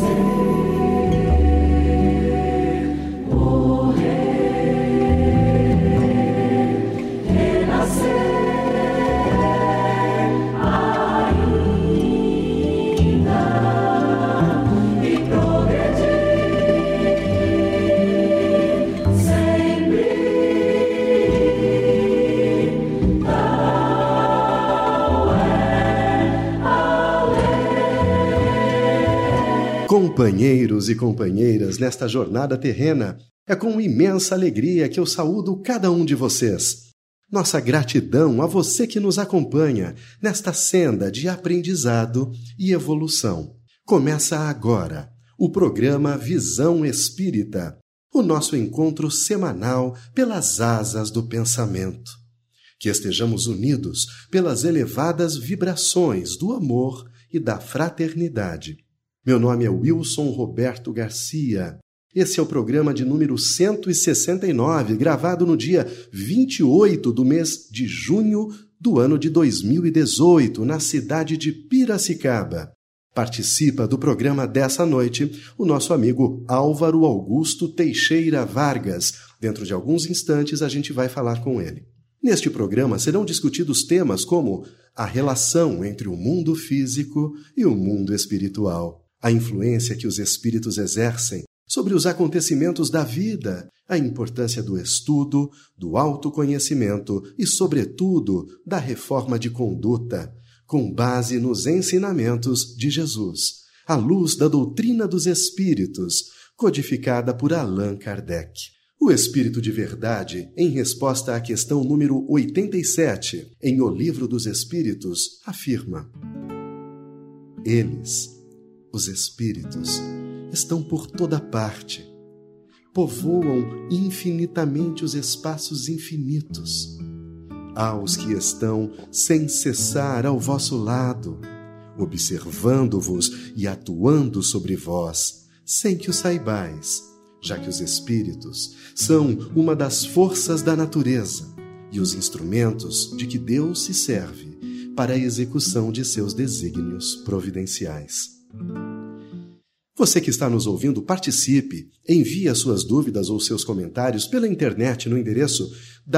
Companheiros e companheiras nesta jornada terrena, é com imensa alegria que eu saúdo cada um de vocês. Nossa gratidão a você que nos acompanha nesta senda de aprendizado e evolução. Começa agora o programa Visão Espírita, o nosso encontro semanal pelas asas do pensamento. Que estejamos unidos pelas elevadas vibrações do amor e da fraternidade. Meu nome é Wilson Roberto Garcia. Esse é o programa de número 169, gravado no dia 28 do mês de junho do ano de 2018, na cidade de Piracicaba. Participa do programa dessa noite o nosso amigo Álvaro Augusto Teixeira Vargas. Dentro de alguns instantes a gente vai falar com ele. Neste programa serão discutidos temas como a relação entre o mundo físico e o mundo espiritual. A influência que os espíritos exercem sobre os acontecimentos da vida, a importância do estudo, do autoconhecimento e, sobretudo, da reforma de conduta, com base nos ensinamentos de Jesus, à luz da doutrina dos espíritos, codificada por Allan Kardec. O Espírito de Verdade, em resposta à questão número 87, em O Livro dos Espíritos, afirma: eles, os espíritos, estão por toda parte, povoam infinitamente os espaços infinitos. Há os que estão sem cessar ao vosso lado, observando-vos e atuando sobre vós, sem que o saibais, já que os espíritos são uma das forças da natureza e os instrumentos de que Deus se serve para a execução de seus desígnios providenciais. Você que está nos ouvindo, participe, envie as suas dúvidas ou seus comentários pela internet no endereço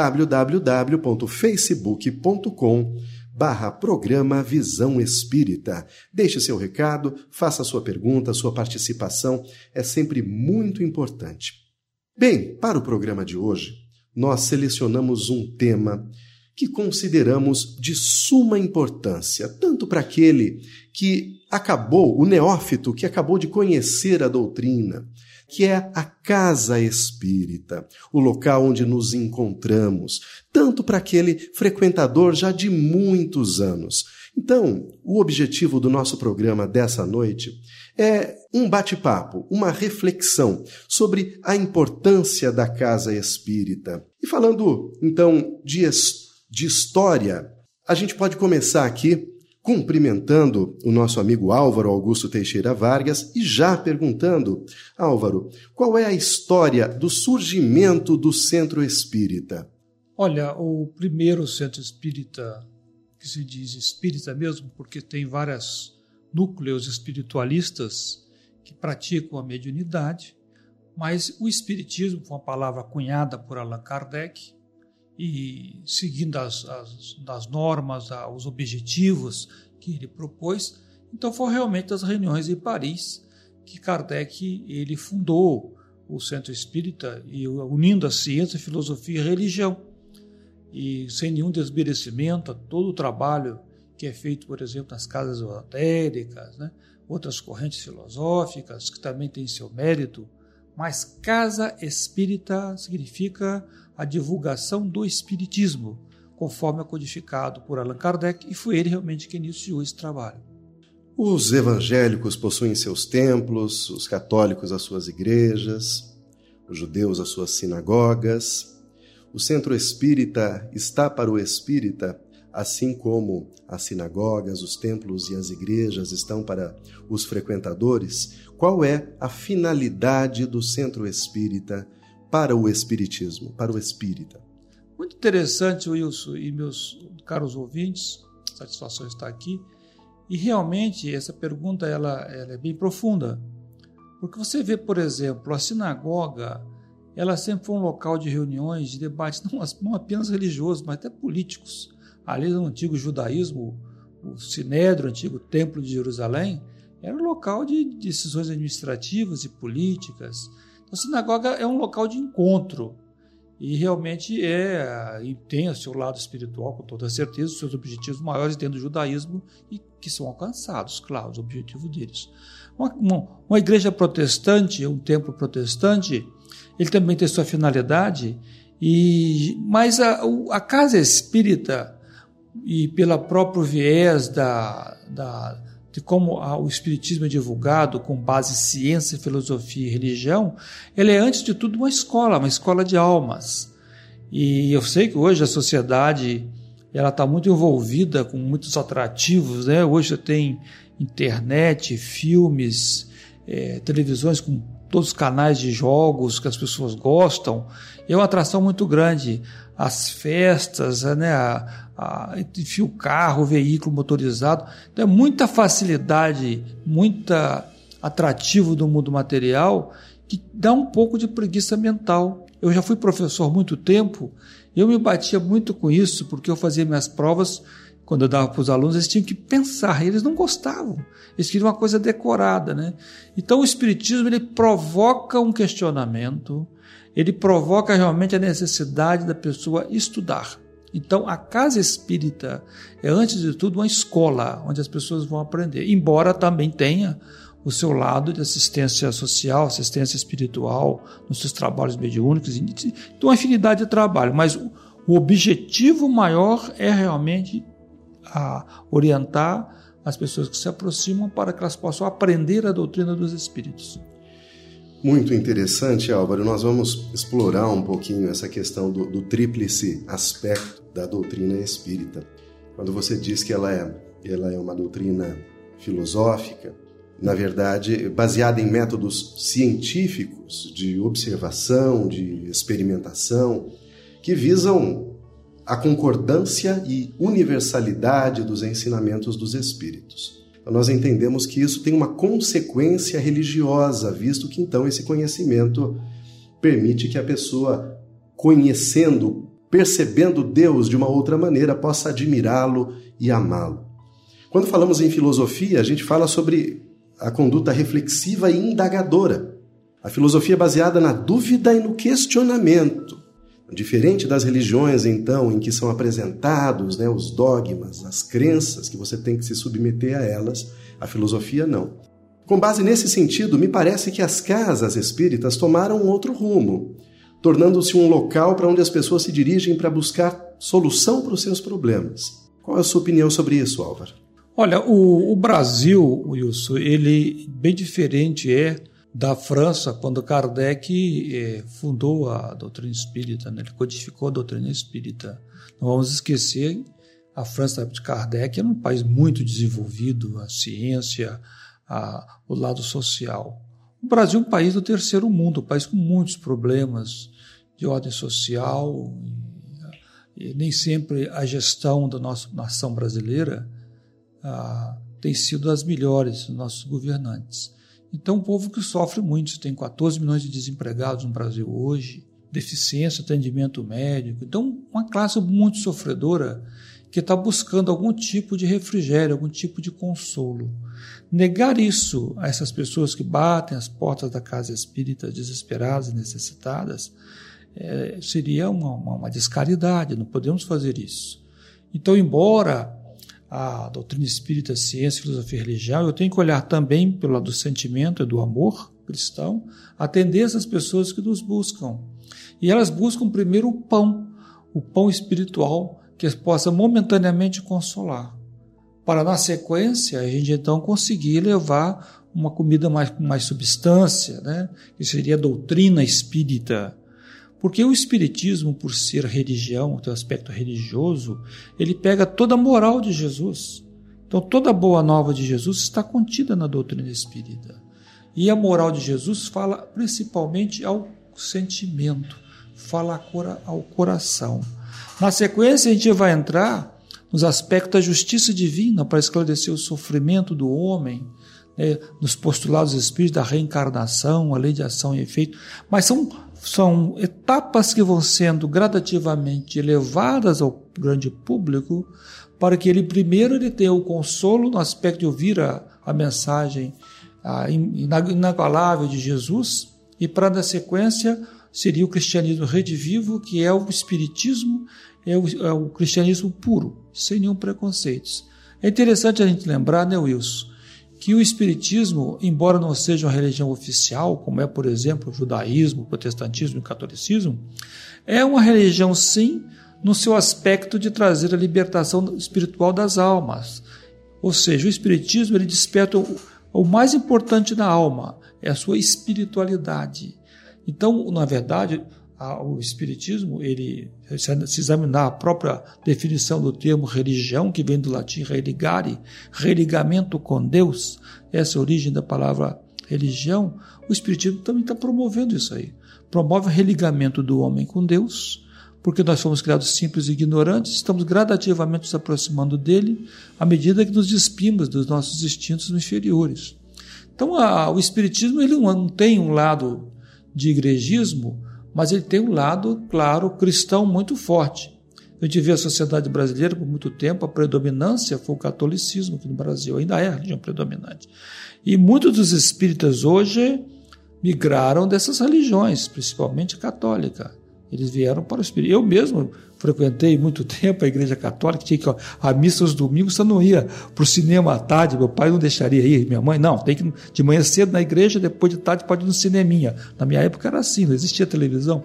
www.facebook.com/programa Visão Espírita. Deixe seu recado, faça a sua pergunta, sua participação é sempre muito importante. Bem, para o programa de hoje, nós selecionamos um tema que consideramos de suma importância, tanto para aquele que o neófito que acabou de conhecer a doutrina, que é a casa espírita, o local onde nos encontramos, tanto para aquele frequentador já de muitos anos. Então, o objetivo do nosso programa dessa noite é um bate-papo, uma reflexão sobre a importância da casa espírita. E falando, então, de história, a gente pode começar aqui cumprimentando o nosso amigo Álvaro Augusto Teixeira Vargas e já perguntando: Álvaro, qual é a história do surgimento do Centro Espírita? Olha, o primeiro Centro Espírita, que se diz espírita mesmo, porque tem vários núcleos espiritualistas que praticam a mediunidade, mas o espiritismo foi uma palavra cunhada por Allan Kardec, e seguindo as normas, os objetivos que ele propôs. Então foram realmente as reuniões em Paris que Kardec ele fundou o Centro Espírita, e unindo a ciência, a filosofia e a religião, e sem nenhum desmerecimento a todo o trabalho que é feito, por exemplo, nas casas esotéricas, né? Outras correntes filosóficas que também têm seu mérito, mas casa espírita significa a divulgação do espiritismo, conforme é codificado por Allan Kardec, e foi ele realmente que iniciou esse trabalho. Os evangélicos possuem seus templos, os católicos as suas igrejas, os judeus as suas sinagogas. O Centro Espírita está para o espírita, assim como as sinagogas, os templos e as igrejas estão para os frequentadores. Qual é a finalidade do Centro Espírita para o espiritismo, para o espírita? Muito interessante, Wilson e meus caros ouvintes, satisfação estar aqui. E realmente essa pergunta ela é bem profunda. Porque você vê, por exemplo, a sinagoga, ela sempre foi um local de reuniões, de debates, não apenas religiosos, mas até políticos. Ali no antigo judaísmo, o Sinédrio, o antigo Templo de Jerusalém, era um local de decisões administrativas e políticas. Então, a sinagoga é um local de encontro e realmente e tem o seu lado espiritual, com toda certeza, os seus objetivos maiores dentro do judaísmo e que são alcançados, claro, os objetivos deles. Uma igreja protestante, um templo protestante, ele também tem sua finalidade, mas a casa espírita, e pelo próprio viés de como o espiritismo é divulgado com base em ciência, filosofia e religião, ele é antes de tudo uma escola de almas. E eu sei que hoje a sociedade ela está muito envolvida com muitos atrativos, né? Hoje tem internet, filmes, televisões com todos os canais de jogos que as pessoas gostam. É uma atração muito grande. As festas, né? Enfim, o carro, o veículo motorizado. Então, é muita facilidade, muito atrativo do mundo material que dá um pouco de preguiça mental. Eu já fui professor há muito tempo e eu me batia muito com isso, porque eu fazia minhas provas, quando eu dava para os alunos, eles tinham que pensar, eles não gostavam, eles queriam uma coisa decorada, né? Então o espiritismo ele provoca um questionamento, ele provoca realmente a necessidade da pessoa estudar. Então a casa espírita é antes de tudo uma escola onde as pessoas vão aprender, embora também tenha o seu lado de assistência social, assistência espiritual, nos seus trabalhos mediúnicos, então uma infinidade de trabalho, mas o objetivo maior é realmente orientar as pessoas que se aproximam para que elas possam aprender a doutrina dos espíritos. Muito interessante, Álvaro. Nós vamos explorar um pouquinho essa questão do tríplice aspecto da doutrina espírita. Quando você diz que ela é uma doutrina filosófica, na verdade, baseada em métodos científicos de observação, de experimentação, que visam a concordância e universalidade dos ensinamentos dos espíritos. Então, nós entendemos que isso tem uma consequência religiosa, visto que então esse conhecimento permite que a pessoa, conhecendo, percebendo Deus de uma outra maneira, possa admirá-lo e amá-lo. Quando falamos em filosofia, a gente fala sobre a conduta reflexiva e indagadora. A filosofia é baseada na dúvida e no questionamento. Diferente das religiões, então, em que são apresentados, né, os dogmas, as crenças, que você tem que se submeter a elas, a filosofia não. Com base nesse sentido, me parece que as casas espíritas tomaram um outro rumo, tornando-se um local para onde as pessoas se dirigem para buscar solução para os seus problemas. Qual é a sua opinião sobre isso, Álvaro? Olha, o Brasil, Wilson, ele bem diferente da França, quando Kardec fundou a doutrina espírita, né? Ele codificou a doutrina espírita. Não vamos esquecer, a França de Kardec era um país muito desenvolvido, a ciência, o lado social. O Brasil é um país do terceiro mundo, um país com muitos problemas de ordem social, e nem sempre a gestão da nossa nação brasileira tem sido das melhores dos nossos governantes. Então, um povo que sofre muito, tem 14 milhões de desempregados no Brasil hoje, deficiência, atendimento médico. Então, uma classe muito sofredora que está buscando algum tipo de refrigério, algum tipo de consolo. Negar isso a essas pessoas que batem as portas da casa espírita, desesperadas e necessitadas, seria uma descaridade, não podemos fazer isso. Então, embora a doutrina espírita, ciência, filosofia e religião, eu tenho que olhar também pelo lado do sentimento e do amor cristão, atender essas pessoas que nos buscam. E elas buscam primeiro o pão espiritual, que as possa momentaneamente consolar, para na sequência a gente então conseguir levar uma comida com mais substância, né? Que seria a doutrina espírita. Porque o espiritismo, por ser religião, tem um aspecto religioso, ele pega toda a moral de Jesus. Então toda a boa nova de Jesus está contida na doutrina espírita. E a moral de Jesus fala principalmente ao sentimento, fala ao coração. Na sequência a gente vai entrar nos aspectos da justiça divina para esclarecer o sofrimento do homem, nos postulados espíritas da reencarnação, a lei de ação e efeito, mas são etapas que vão sendo gradativamente elevadas ao grande público para que ele tenha o consolo no aspecto de ouvir a mensagem inabalável de Jesus, e para, na sequência, seria o cristianismo redivivo, que é o espiritismo, é o cristianismo puro, sem nenhum preconceito. É interessante a gente lembrar, né, Wilson, que o espiritismo, embora não seja uma religião oficial, como é, por exemplo, o judaísmo, o protestantismo e o catolicismo, é uma religião, sim, no seu aspecto de trazer a libertação espiritual das almas. Ou seja, o espiritismo ele desperta o mais importante da alma, é a sua espiritualidade. Então, na verdade, o espiritismo, se examinar a própria definição do termo religião, que vem do latim religare, religamento com Deus, essa é a origem da palavra religião, o espiritismo também está promovendo isso aí. Promove o religamento do homem com Deus, porque nós fomos criados simples e ignorantes, estamos gradativamente nos aproximando dele, à medida que nos despimos dos nossos instintos inferiores. Então, o espiritismo ele não tem um lado de igrejismo, mas ele tem um lado, claro, cristão muito forte. A gente vê a sociedade brasileira por muito tempo, a predominância foi o catolicismo aqui no Brasil, ainda é a religião predominante. E muitos dos espíritas hoje migraram dessas religiões, principalmente a católica. Eles vieram para o espírito. Eu mesmo frequentei muito tempo a igreja católica, tinha que ir à missa aos domingos, você não ia para o cinema à tarde, meu pai não deixaria ir, minha mãe, não, tem que ir de manhã cedo na igreja, depois de tarde pode ir no cineminha. Na minha época era assim, não existia televisão,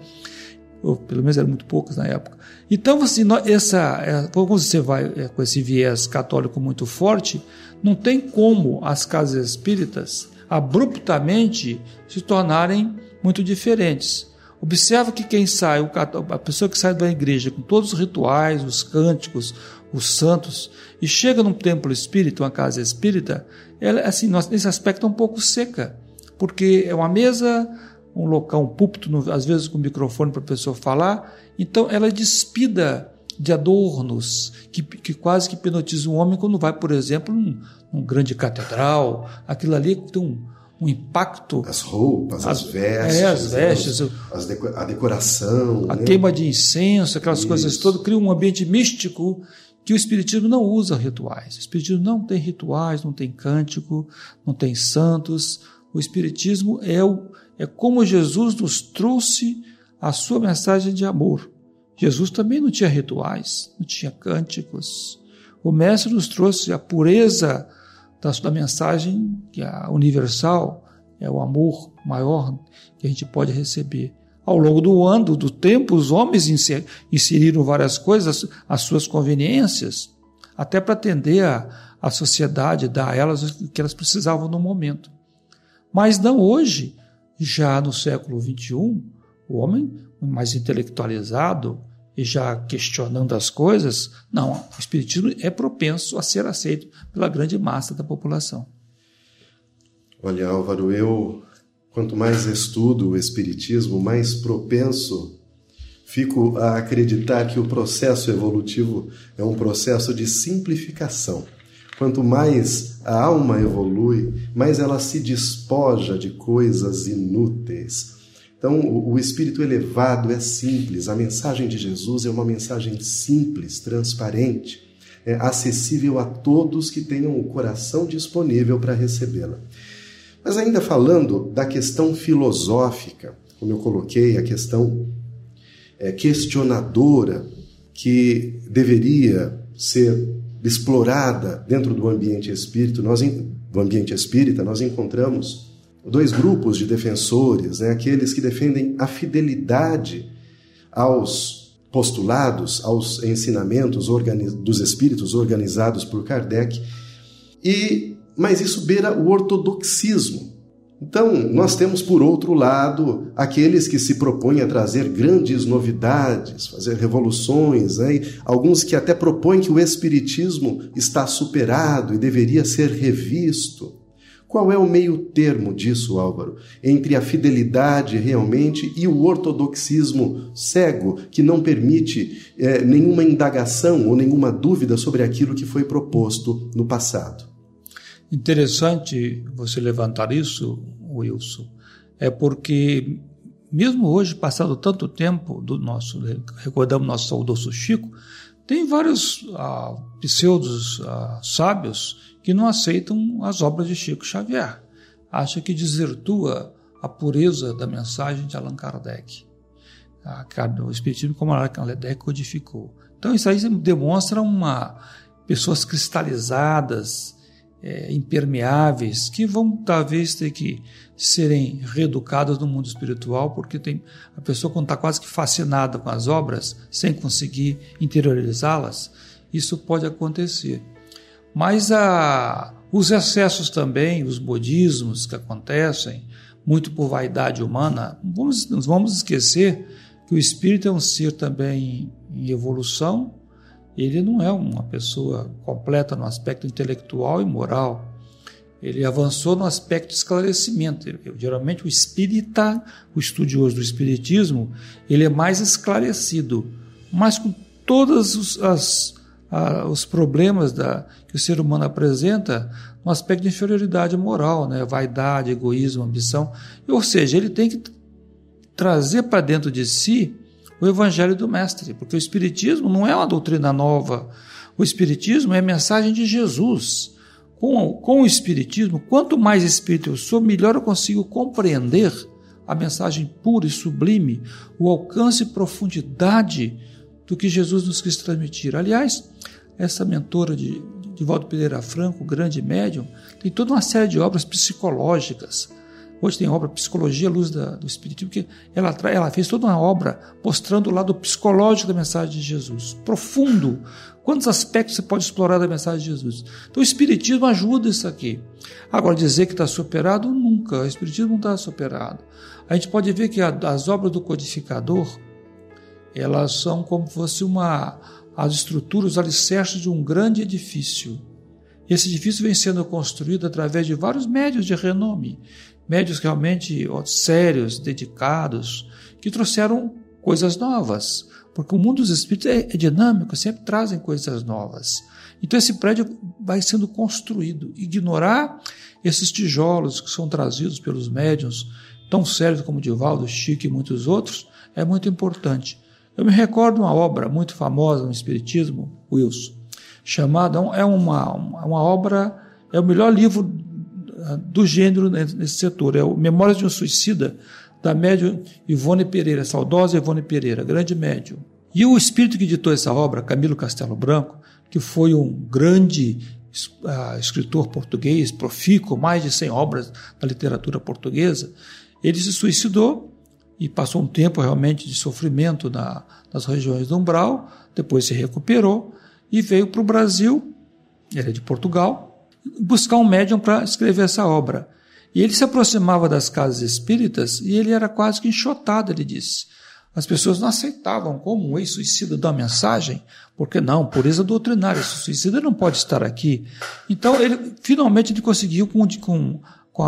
ou pelo menos eram muito poucas na época. Então, assim, quando você vai com esse viés católico muito forte, não tem como as casas espíritas abruptamente se tornarem muito diferentes. Observa que quem sai, a pessoa que sai da igreja com todos os rituais, os cânticos, os santos, e chega num templo espírita, uma casa espírita, ela, assim, nesse aspecto é um pouco seca, porque é uma mesa, um local, um púlpito, às vezes com microfone para a pessoa falar, então ela é despida de adornos que quase que hipnotizam um homem quando vai, por exemplo, num grande catedral, aquilo ali tem um impacto. As roupas, as vestes, a decoração. A queima de incenso, aquelas coisas todas, cria um ambiente místico que o espiritismo não usa rituais. O espiritismo não tem rituais, não tem cântico, não tem santos. O espiritismo é como Jesus nos trouxe a sua mensagem de amor. Jesus também não tinha rituais, não tinha cânticos. O Mestre nos trouxe a pureza da mensagem que é universal, é o amor maior que a gente pode receber. Ao longo do tempo, os homens inseriram várias coisas, as suas conveniências, até para atender a sociedade, dar a elas o que elas precisavam no momento. Mas não hoje, já no século XXI, o homem mais intelectualizado e já questionando as coisas, não, o espiritismo é propenso a ser aceito pela grande massa da população. Olha, Álvaro, quanto mais estudo o espiritismo, mais propenso fico a acreditar que o processo evolutivo é um processo de simplificação. Quanto mais a alma evolui, mais ela se despoja de coisas inúteis. Então, o espírito elevado é simples, a mensagem de Jesus é uma mensagem simples, transparente, acessível a todos que tenham o coração disponível para recebê-la. Mas ainda falando da questão filosófica, como eu coloquei, a questão questionadora que deveria ser explorada dentro do ambiente espírita, nós encontramos dois grupos de defensores, aqueles que defendem a fidelidade aos postulados, aos ensinamentos dos espíritos organizados por Kardec, mas isso beira o ortodoxismo. Então, nós temos, por outro lado, aqueles que se propõem a trazer grandes novidades, fazer revoluções, alguns que até propõem que o espiritismo está superado e deveria ser revisto. Qual é o meio termo disso, Álvaro? Entre a fidelidade realmente e o ortodoxismo cego, que não permite nenhuma indagação ou nenhuma dúvida sobre aquilo que foi proposto no passado. Interessante você levantar isso, Wilson, é porque mesmo hoje, passado tanto tempo recordamos nosso saudoso Chico, tem vários pseudos sábios que não aceitam as obras de Chico Xavier. Acha que desvirtua a pureza da mensagem de Allan Kardec. O Espiritismo como Allan Kardec codificou. Então isso aí demonstra pessoas cristalizadas, impermeáveis, que vão talvez ter que serem reeducadas no mundo espiritual, porque a pessoa, quando está quase que fascinada com as obras, sem conseguir interiorizá-las, isso pode acontecer. Mas os excessos também, os modismos que acontecem, muito por vaidade humana, não vamos esquecer que o espírito é um ser também em evolução. Ele não é uma pessoa completa no aspecto intelectual e moral. Ele avançou no aspecto de esclarecimento. Geralmente o espírita, o estudioso do espiritismo, ele é mais esclarecido, mas com todos os problemas que o ser humano apresenta no aspecto de inferioridade moral, né? Vaidade, egoísmo, ambição. Ou seja, ele tem que trazer para dentro de si o Evangelho do Mestre, porque o Espiritismo não é uma doutrina nova. O Espiritismo é a mensagem de Jesus. Com o Espiritismo, quanto mais espírito eu sou, melhor eu consigo compreender a mensagem pura e sublime, o alcance e profundidade do que Jesus nos quis transmitir. Aliás, essa mentora de Divaldo Pereira Franco, grande médium, tem toda uma série de obras psicológicas. Hoje tem a obra Psicologia à Luz do Espiritismo, que ela fez toda uma obra mostrando o lado psicológico da mensagem de Jesus, profundo. Quantos aspectos você pode explorar da mensagem de Jesus? Então o Espiritismo ajuda isso aqui. Agora, dizer que está superado, nunca. O Espiritismo não está superado. A gente pode ver que as obras do codificador, elas são como se fosse as estruturas, os alicerces de um grande edifício. Esse edifício vem sendo construído através de vários médios de renome, médios realmente sérios, dedicados, que trouxeram coisas novas, porque o mundo dos espíritos é dinâmico, sempre trazem coisas novas. Então esse prédio vai sendo construído. Ignorar esses tijolos que são trazidos pelos médiuns, tão sérios como Divaldo, Chico e muitos outros, é muito importante. Eu me recordo uma obra muito famosa no Espiritismo, Wilson, chamada, é uma obra, é o melhor livro do gênero nesse setor, é o Memórias de um Suicida, da médium Ivone Pereira, saudosa Ivone Pereira, grande médium. E o espírito que editou essa obra, Camilo Castelo Branco, que foi um grande escritor português, profícuo, mais de 100 obras da literatura portuguesa, ele se suicidou e passou um tempo realmente de sofrimento nas regiões do umbral, depois se recuperou e veio para o Brasil, ele é de Portugal, buscar um médium para escrever essa obra. E ele se aproximava das casas espíritas e ele era quase que enxotado, ele disse. As pessoas não aceitavam como um ex-suicida dar uma mensagem, porque não, pureza doutrinária, esse suicida não pode estar aqui. Então, finalmente ele conseguiu, com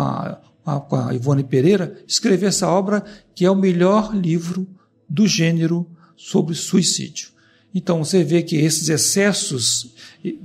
a Ivone Pereira, escrever essa obra, que é o melhor livro do gênero sobre suicídio. Então, você vê que esses excessos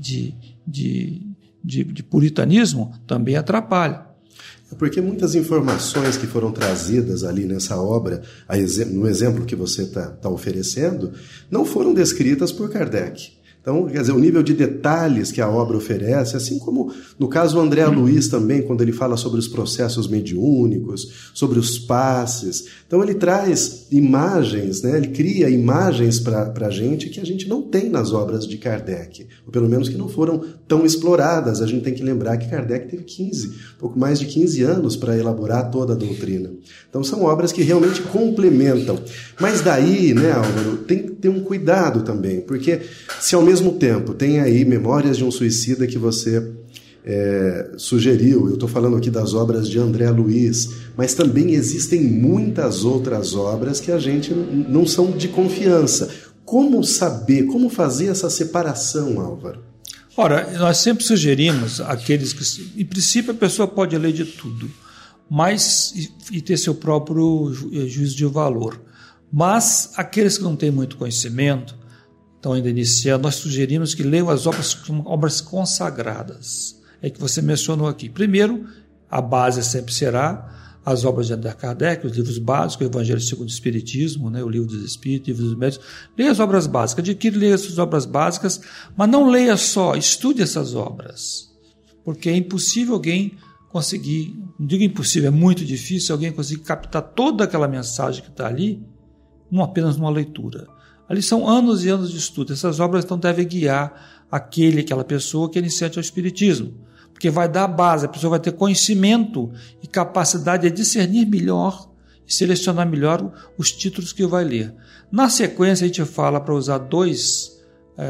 de puritanismo também atrapalham. Porque muitas informações que foram trazidas ali nessa obra, no exemplo que você está oferecendo, não foram descritas por Kardec. Então, quer dizer, o nível de detalhes que a obra oferece, assim como no caso do André Luiz também, quando ele fala sobre os processos mediúnicos, sobre os passes. Então ele traz imagens, né? Ele cria imagens para a gente que a gente não tem nas obras de Kardec, ou pelo menos que não foram tão exploradas. A gente tem que lembrar que Kardec teve pouco mais de 15 anos para elaborar toda a doutrina. Então são obras que realmente complementam. Mas daí, né, Álvaro, tem que ter um cuidado também, porque se ao mesmo tempo tem aí Memórias de um Suicida que você sugeriu, eu estou falando aqui das obras de André Luiz, mas também existem muitas outras obras que a gente não são de confiança. Como saber, como fazer essa separação, Álvaro? Ora, nós sempre sugerimos aqueles que, em princípio, a pessoa pode ler de tudo, mas e ter seu próprio juízo de valor. Mas aqueles que não têm muito conhecimento, estão ainda iniciando, nós sugerimos que leiam as obras como obras consagradas. é que você mencionou aqui. Primeiro, a base sempre será as obras de André Kardec, os livros básicos, o Evangelho segundo o Espiritismo, né, o Livro dos Espíritos, o Livro dos Médiuns. Leia as obras básicas, leia essas obras básicas, mas não leia só, estude essas obras. Porque é impossível alguém conseguir, não digo impossível, é muito difícil alguém conseguir captar toda aquela mensagem que está ali, apenas numa leitura. Ali são anos e anos de estudo. Essas obras então devem guiar aquela pessoa que é iniciante ao Espiritismo. Porque vai dar a base, a pessoa vai ter conhecimento e capacidade de discernir melhor e selecionar melhor os títulos que vai ler. Na sequência, a gente fala para usar 2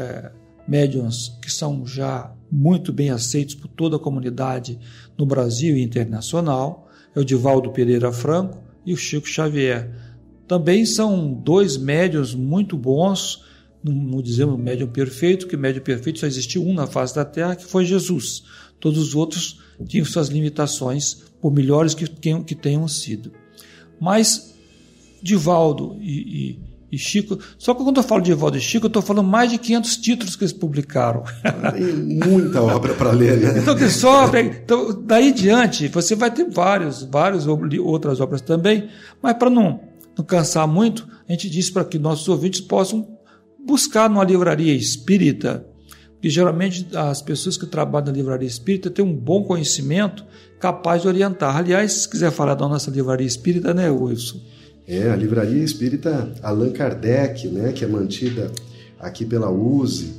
médiuns que são já muito bem aceitos por toda a comunidade no Brasil e internacional, é o Divaldo Pereira Franco e o Chico Xavier. Também são 2 médiuns muito bons, não dizemos médium perfeito, porque médium perfeito só existiu um na face da Terra, que foi Jesus. Todos os outros tinham suas limitações, por melhores que tenham sido. Mas Divaldo e Chico, só que quando eu falo de Divaldo e Chico, eu estou falando mais de 500 títulos que eles publicaram. Tem muita obra para ler, né? Então, daí em diante, você vai ter várias outras obras também, mas para não cansar muito, a gente diz para que nossos ouvintes possam buscar numa livraria espírita, porque geralmente as pessoas que trabalham na livraria espírita têm um bom conhecimento capaz de orientar. Aliás, se quiser falar da nossa livraria espírita, né, Wilson? A livraria espírita Allan Kardec, né, que é mantida aqui pela USE.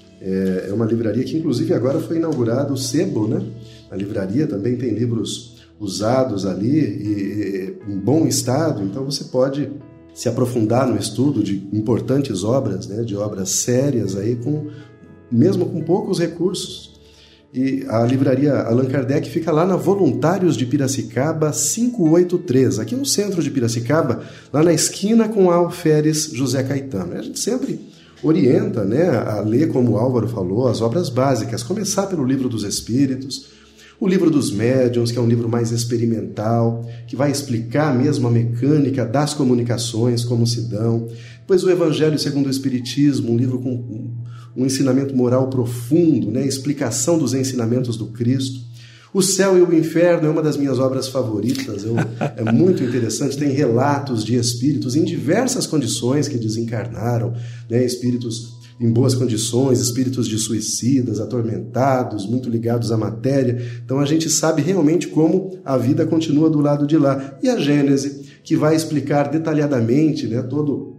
É uma livraria que, inclusive, agora foi inaugurado o sebo, né? A livraria também tem livros usados ali e em bom estado, então você pode se aprofundar no estudo de importantes obras, né, de obras sérias, aí, mesmo com poucos recursos. E a livraria Allan Kardec fica lá na Voluntários de Piracicaba 583, aqui no centro de Piracicaba, lá na esquina com a Alferes José Caetano. A gente sempre orienta, né, a ler, como o Álvaro falou, as obras básicas, começar pelo Livro dos Espíritos, o Livro dos Médiuns, que é um livro mais experimental, que vai explicar mesmo a mecânica das comunicações, como se dão. Depois o Evangelho segundo o Espiritismo, um livro com um ensinamento moral profundo, né? Explicação dos ensinamentos do Cristo. O Céu e o Inferno é uma das minhas obras favoritas, é muito interessante, tem relatos de espíritos em diversas condições que desencarnaram, né? Espíritos em boas condições, espíritos de suicidas, atormentados, muito ligados à matéria. Então a gente sabe realmente como a vida continua do lado de lá. E a Gênese, que vai explicar detalhadamente, né, todo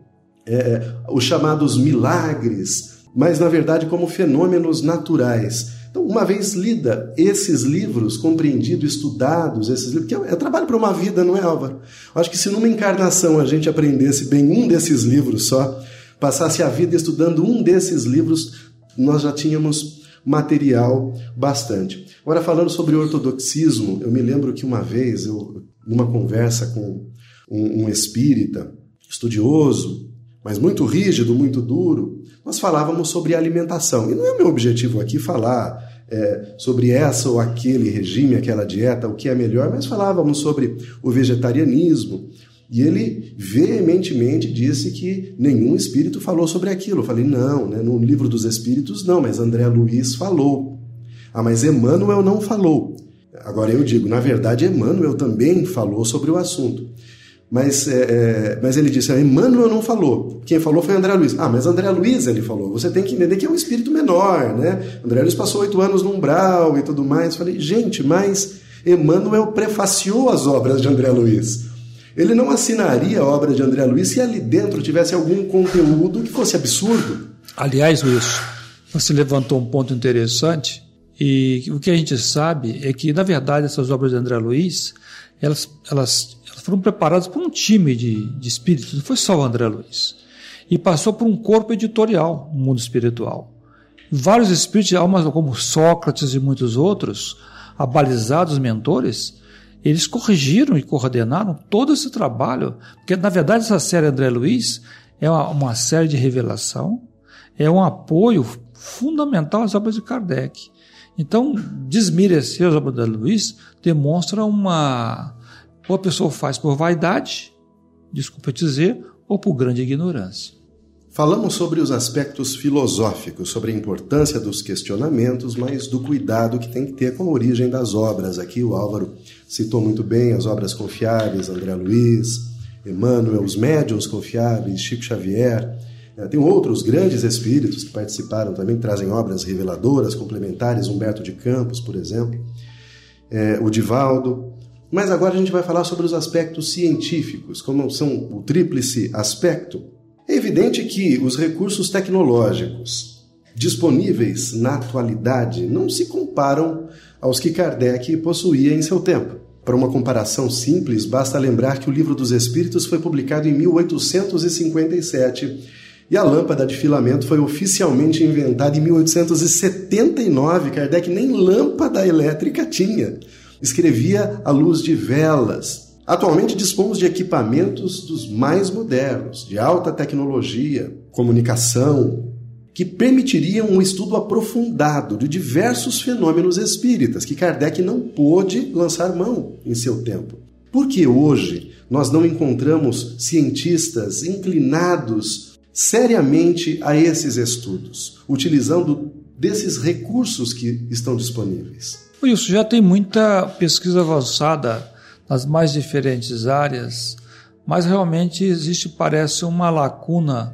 os chamados milagres, mas na verdade como fenômenos naturais. Então, uma vez lida esses livros, compreendidos, estudados, esses livros, que é trabalho para uma vida, não é, Álvaro? Eu acho que se numa encarnação a gente aprendesse bem um desses livros só, passasse a vida estudando um desses livros, nós já tínhamos material bastante. Agora, falando sobre ortodoxismo, eu me lembro que uma vez, numa conversa com um espírita estudioso, mas muito rígido, muito duro, nós falávamos sobre alimentação. E não é meu objetivo aqui falar sobre essa ou aquele regime, aquela dieta, o que é melhor, mas falávamos sobre o vegetarianismo. E ele veementemente disse que nenhum espírito falou sobre aquilo. Eu falei, não, né, no Livro dos Espíritos não, mas André Luiz falou. Ah, mas Emmanuel não falou. Agora eu digo, na verdade, Emmanuel também falou sobre o assunto. Mas ele disse, Emmanuel não falou. Quem falou foi André Luiz. Ah, mas André Luiz ele falou. Você tem que entender que é um espírito menor, né? André Luiz passou 8 anos no umbral e tudo mais. Falei, gente, mas Emmanuel prefaciou as obras de André Luiz. Ele não assinaria a obra de André Luiz se ali dentro tivesse algum conteúdo que fosse absurdo. Aliás, Wilson, você levantou um ponto interessante, e o que a gente sabe é que, na verdade, essas obras de André Luiz, elas foram preparadas por um time de espíritos, não foi só o André Luiz, e passou por um corpo editorial no mundo espiritual. Vários espíritos de almas, como Sócrates e muitos outros, abalizados mentores, eles corrigiram e coordenaram todo esse trabalho, porque, na verdade, essa série André Luiz é uma série de revelação, é um apoio fundamental às obras de Kardec. Então, desmerecer as obras de André Luiz demonstra ou a pessoa faz por vaidade, desculpa dizer, ou por grande ignorância. Falamos sobre os aspectos filosóficos, sobre a importância dos questionamentos, mas do cuidado que tem que ter com a origem das obras. Aqui o Álvaro citou muito bem as obras confiáveis, André Luiz, Emmanuel, os médiuns confiáveis, Chico Xavier. Tem outros grandes espíritos que participaram também, que trazem obras reveladoras, complementares, Humberto de Campos, por exemplo, o Divaldo. Mas agora a gente vai falar sobre os aspectos científicos, como são o tríplice aspecto. É evidente que os recursos tecnológicos disponíveis na atualidade não se comparam aos que Kardec possuía em seu tempo. Para uma comparação simples, basta lembrar que o Livro dos Espíritos foi publicado em 1857 e a lâmpada de filamento foi oficialmente inventada em 1879. Kardec nem lâmpada elétrica tinha. Escrevia à luz de velas. Atualmente dispomos de equipamentos dos mais modernos, de alta tecnologia, comunicação, que permitiriam um estudo aprofundado de diversos fenômenos espíritas que Kardec não pôde lançar mão em seu tempo. Por que hoje nós não encontramos cientistas inclinados seriamente a esses estudos, utilizando desses recursos que estão disponíveis? Isso já tem muita pesquisa avançada nas mais diferentes áreas, mas realmente existe, parece, uma lacuna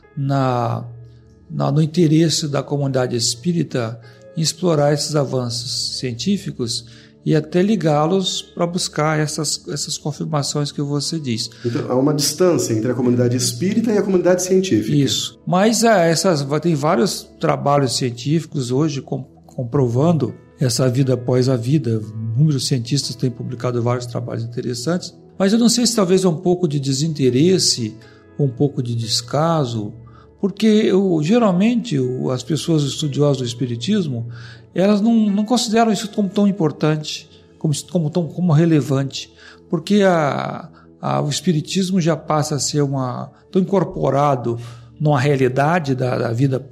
no interesse da comunidade espírita em explorar esses avanços científicos e até ligá-los para buscar essas confirmações que você diz. Então, há uma distância entre a comunidade espírita e a comunidade científica. Isso. Mas tem vários trabalhos científicos hoje comprovando essa vida após a vida. Inúmeros cientistas têm publicado vários trabalhos interessantes, mas eu não sei se talvez é um pouco de desinteresse ou um pouco de descaso, porque geralmente as pessoas estudiosas do Espiritismo, elas não consideram isso como tão importante, como relevante, porque o Espiritismo já passa a ser tão incorporado numa realidade da vida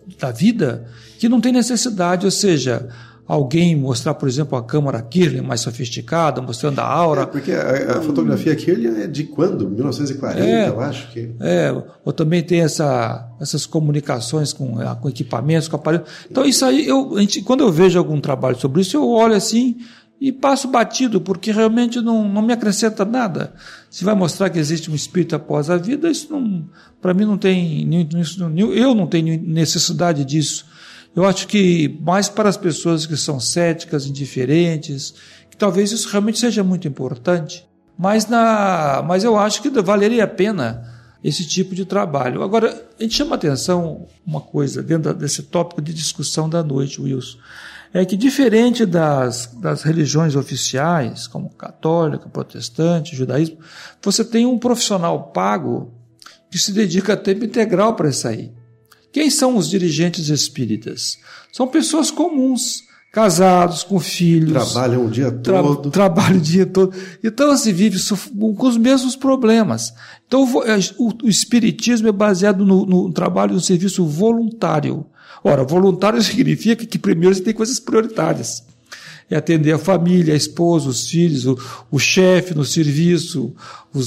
que não tem necessidade, ou seja, alguém mostrar, por exemplo, a câmara Kirlian mais sofisticada, mostrando a aura. Porque a fotografia Kirlian é de quando? 1940, eu acho que. Ou também tem essas comunicações com equipamentos, com aparelhos. Então, isso aí, quando eu vejo algum trabalho sobre isso, eu olho assim e passo batido, porque realmente não me acrescenta nada. Se vai mostrar que existe um espírito após a vida, isso para mim não tem. Eu não tenho necessidade disso. Eu acho que mais para as pessoas que são céticas, indiferentes, que talvez isso realmente seja muito importante, mas eu acho que valeria a pena esse tipo de trabalho. Agora, a gente chama atenção uma coisa dentro desse tópico de discussão da noite, Wilson, é que diferente das religiões oficiais, como católica, protestante, judaísmo, você tem um profissional pago que se dedica a tempo integral para isso aí. Quem são os dirigentes espíritas? São pessoas comuns, casados, com filhos. Trabalham o dia todo. Trabalham o dia todo. Então, se vive com os mesmos problemas. Então, o espiritismo é baseado no trabalho, no serviço voluntário. Ora, voluntário significa que primeiro você tem coisas prioritárias. É atender a família, a esposa, os filhos, o chefe no serviço, os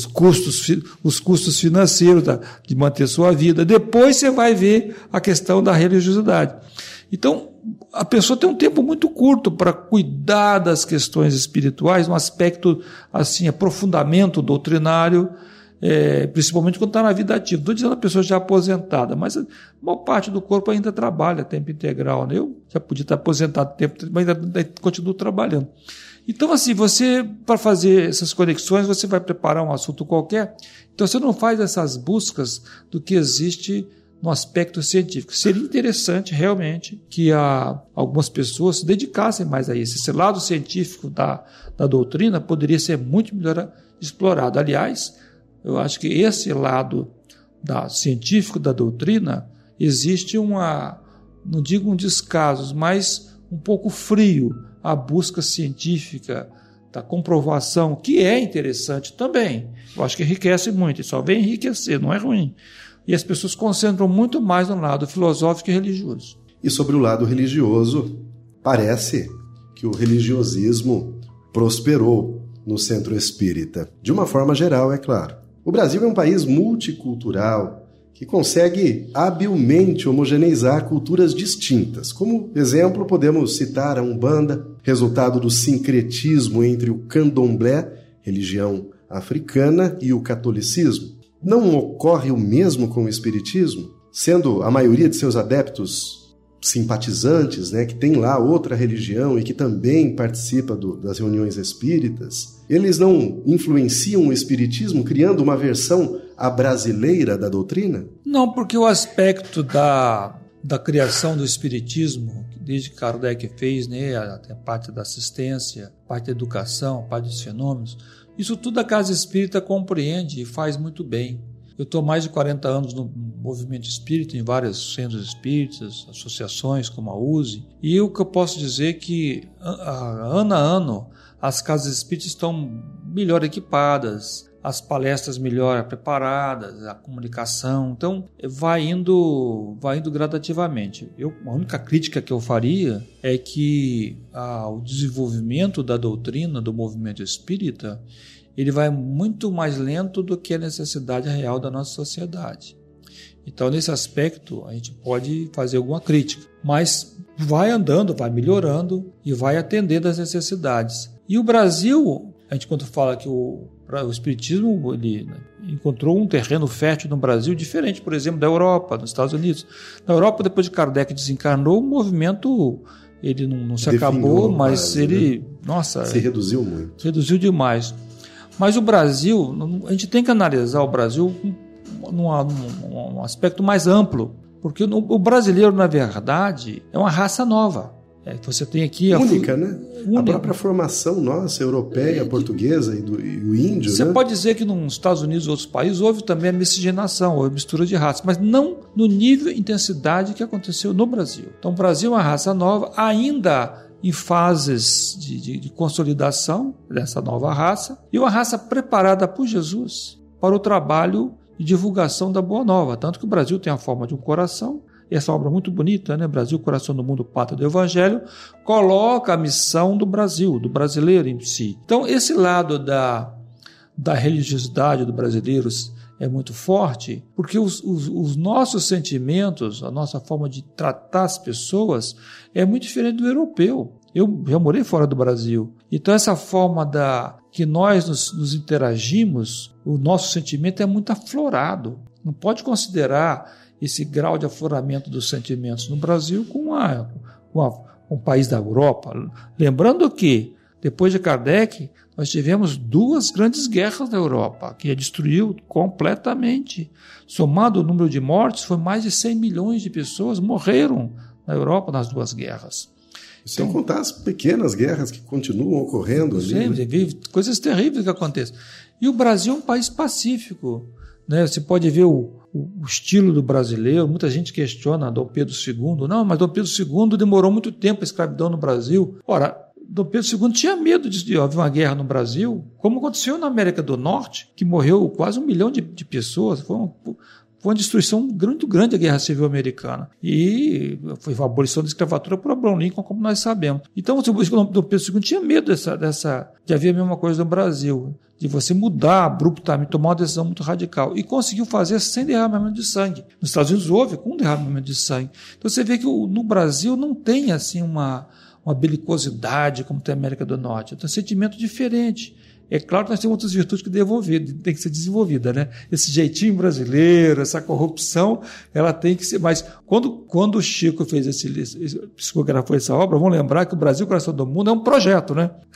custos financeiros de manter sua vida. Depois você vai ver a questão da religiosidade. Então, a pessoa tem um tempo muito curto para cuidar das questões espirituais, um aspecto, assim, aprofundamento doutrinário, principalmente quando está na vida ativa. Estou dizendo a pessoa já aposentada, mas a maior parte do corpo ainda trabalha a tempo integral, né? Eu já podia estar aposentado mas ainda continuo trabalhando. Então, assim, para fazer essas conexões, você vai preparar um assunto qualquer, então você não faz essas buscas do que existe no aspecto científico. Seria interessante, realmente, que algumas pessoas se dedicassem mais a isso. Esse lado científico da doutrina poderia ser muito melhor explorado. Aliás, eu acho que esse lado científico da doutrina existe não digo um descaso, mas um pouco frio à busca científica da comprovação, que é interessante também. Eu acho que enriquece muito, e só vem enriquecer, não é ruim. E as pessoas concentram muito mais no lado filosófico e religioso. E sobre o lado religioso, parece que o religiosismo prosperou no centro espírita. De uma forma geral, é claro. O Brasil é um país multicultural, que consegue habilmente homogeneizar culturas distintas. Como exemplo, podemos citar a Umbanda, resultado do sincretismo entre o candomblé, religião africana, e o catolicismo. Não ocorre o mesmo com o espiritismo? Sendo a maioria de seus adeptos simpatizantes, que tem lá outra religião e que também participa das reuniões espíritas, eles não influenciam o espiritismo criando uma versão à brasileira da doutrina? Não, porque o aspecto da criação do espiritismo, desde que Kardec fez, a parte da assistência, a parte da educação, a parte dos fenômenos, isso tudo a Casa Espírita compreende e faz muito bem. Eu estou há mais de 40 anos no movimento espírita, em vários centros espíritas, associações como a USE, e o que eu posso dizer é que, ano a ano, as casas espíritas estão melhor equipadas, as palestras melhor preparadas, a comunicação, então vai indo gradativamente. A única crítica que eu faria é que o desenvolvimento da doutrina do movimento espírita ele vai muito mais lento do que a necessidade real da nossa sociedade. Então, nesse aspecto, a gente pode fazer alguma crítica, mas vai andando, vai melhorando e vai atendendo às necessidades. E o Brasil, a gente quando fala que o espiritismo ele encontrou um terreno fértil no Brasil diferente, por exemplo, da Europa, dos Estados Unidos. Na Europa, depois de Kardec desencarnou, o movimento ele não se acabou, mas ele se reduziu muito. Reduziu demais. Mas o Brasil, a gente tem que analisar o Brasil num aspecto mais amplo, porque o brasileiro, na verdade, é uma raça nova. Você tem aqui única, né? Única. A própria formação nossa, europeia, portuguesa e o índio. Você pode dizer que nos Estados Unidos e outros países houve também a miscigenação, a mistura de raças, mas não no nível e intensidade que aconteceu no Brasil. Então, o Brasil é uma raça nova, ainda em fases de consolidação dessa nova raça, e uma raça preparada por Jesus para o trabalho de divulgação da Boa Nova. Tanto que o Brasil tem a forma de um coração, e essa obra muito bonita, Brasil, Coração do Mundo, Pátria do Evangelho, coloca a missão do Brasil, do brasileiro em si. Então, esse lado da religiosidade do brasileiro é muito forte, porque os nossos sentimentos, a nossa forma de tratar as pessoas é muito diferente do europeu. Eu já morei fora do Brasil. Então, essa forma que nós nos interagimos, o nosso sentimento é muito aflorado. Não pode considerar esse grau de afloramento dos sentimentos no Brasil com um país da Europa. Lembrando que, depois de Kardec, nós tivemos 2 grandes guerras na Europa, que a destruiu completamente. Somado o número de mortes, foi mais de 100 milhões de pessoas morreram na Europa nas 2 guerras. Sem contar as pequenas guerras que continuam ocorrendo ali. Coisas terríveis que acontecem. E o Brasil é um país pacífico. Você pode ver o estilo do brasileiro, muita gente questiona Dom Pedro II. Não, mas Dom Pedro II demorou muito tempo a escravidão no Brasil. Ora, Dom Pedro II tinha medo de haver uma guerra no Brasil, como aconteceu na América do Norte, que morreu quase 1 milhão de pessoas. Foi uma destruição muito grande a Guerra Civil Americana. E foi a abolição da escravatura por Abraham Lincoln, como nós sabemos. Então, o Dom Pedro II tinha medo de haver a mesma coisa no Brasil, de você mudar abruptamente, tomar uma decisão muito radical. E conseguiu fazer sem derramamento de sangue. Nos Estados Unidos houve com derramamento de sangue. Então, você vê que no Brasil não tem assim uma belicosidade como tem a América do Norte. Então, é um sentimento diferente. É claro que nós temos outras virtudes que tem que ser desenvolvida, Esse jeitinho brasileiro, essa corrupção, ela tem que ser. Mas quando o Chico psicografou essa obra, vamos lembrar que o Brasil, Coração do Mundo, é um projeto,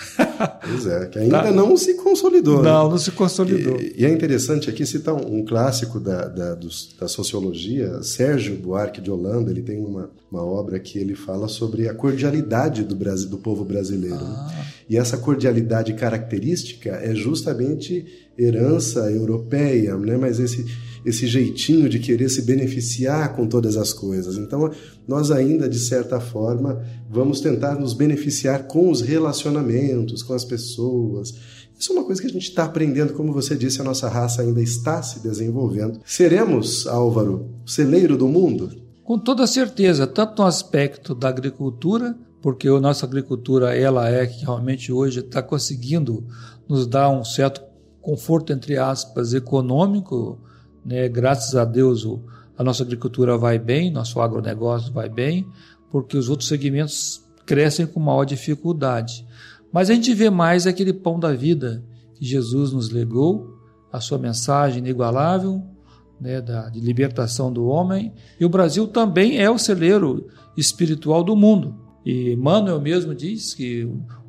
Pois é, que ainda não se consolidou. Não se consolidou. E é interessante aqui citar um clássico da sociologia, Sérgio Buarque de Holanda. Ele tem uma obra que ele fala sobre a cordialidade do povo brasileiro. E essa cordialidade característica é justamente herança europeia, mas esse jeitinho de querer se beneficiar com todas as coisas. Então, nós ainda, de certa forma, vamos tentar nos beneficiar com os relacionamentos, com as pessoas. Isso é uma coisa que a gente está aprendendo, como você disse, a nossa raça ainda está se desenvolvendo. Seremos, Álvaro, celeiro do mundo? Com toda certeza, tanto no aspecto da agricultura, porque a nossa agricultura ela é que realmente hoje está conseguindo nos dar um certo conforto, entre aspas, econômico, né? Graças a Deus a nossa agricultura vai bem, nosso agronegócio vai bem, porque os outros segmentos crescem com maior dificuldade. Mas a gente vê mais aquele pão da vida que Jesus nos legou, a sua mensagem inigualável, né, de libertação do homem. E o Brasil também é o celeiro espiritual do mundo. E Emmanuel mesmo diz que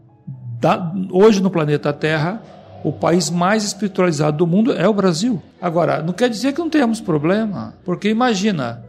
hoje no planeta Terra, o país mais espiritualizado do mundo é o Brasil. Agora, não quer dizer que não tenhamos problema, porque imagina,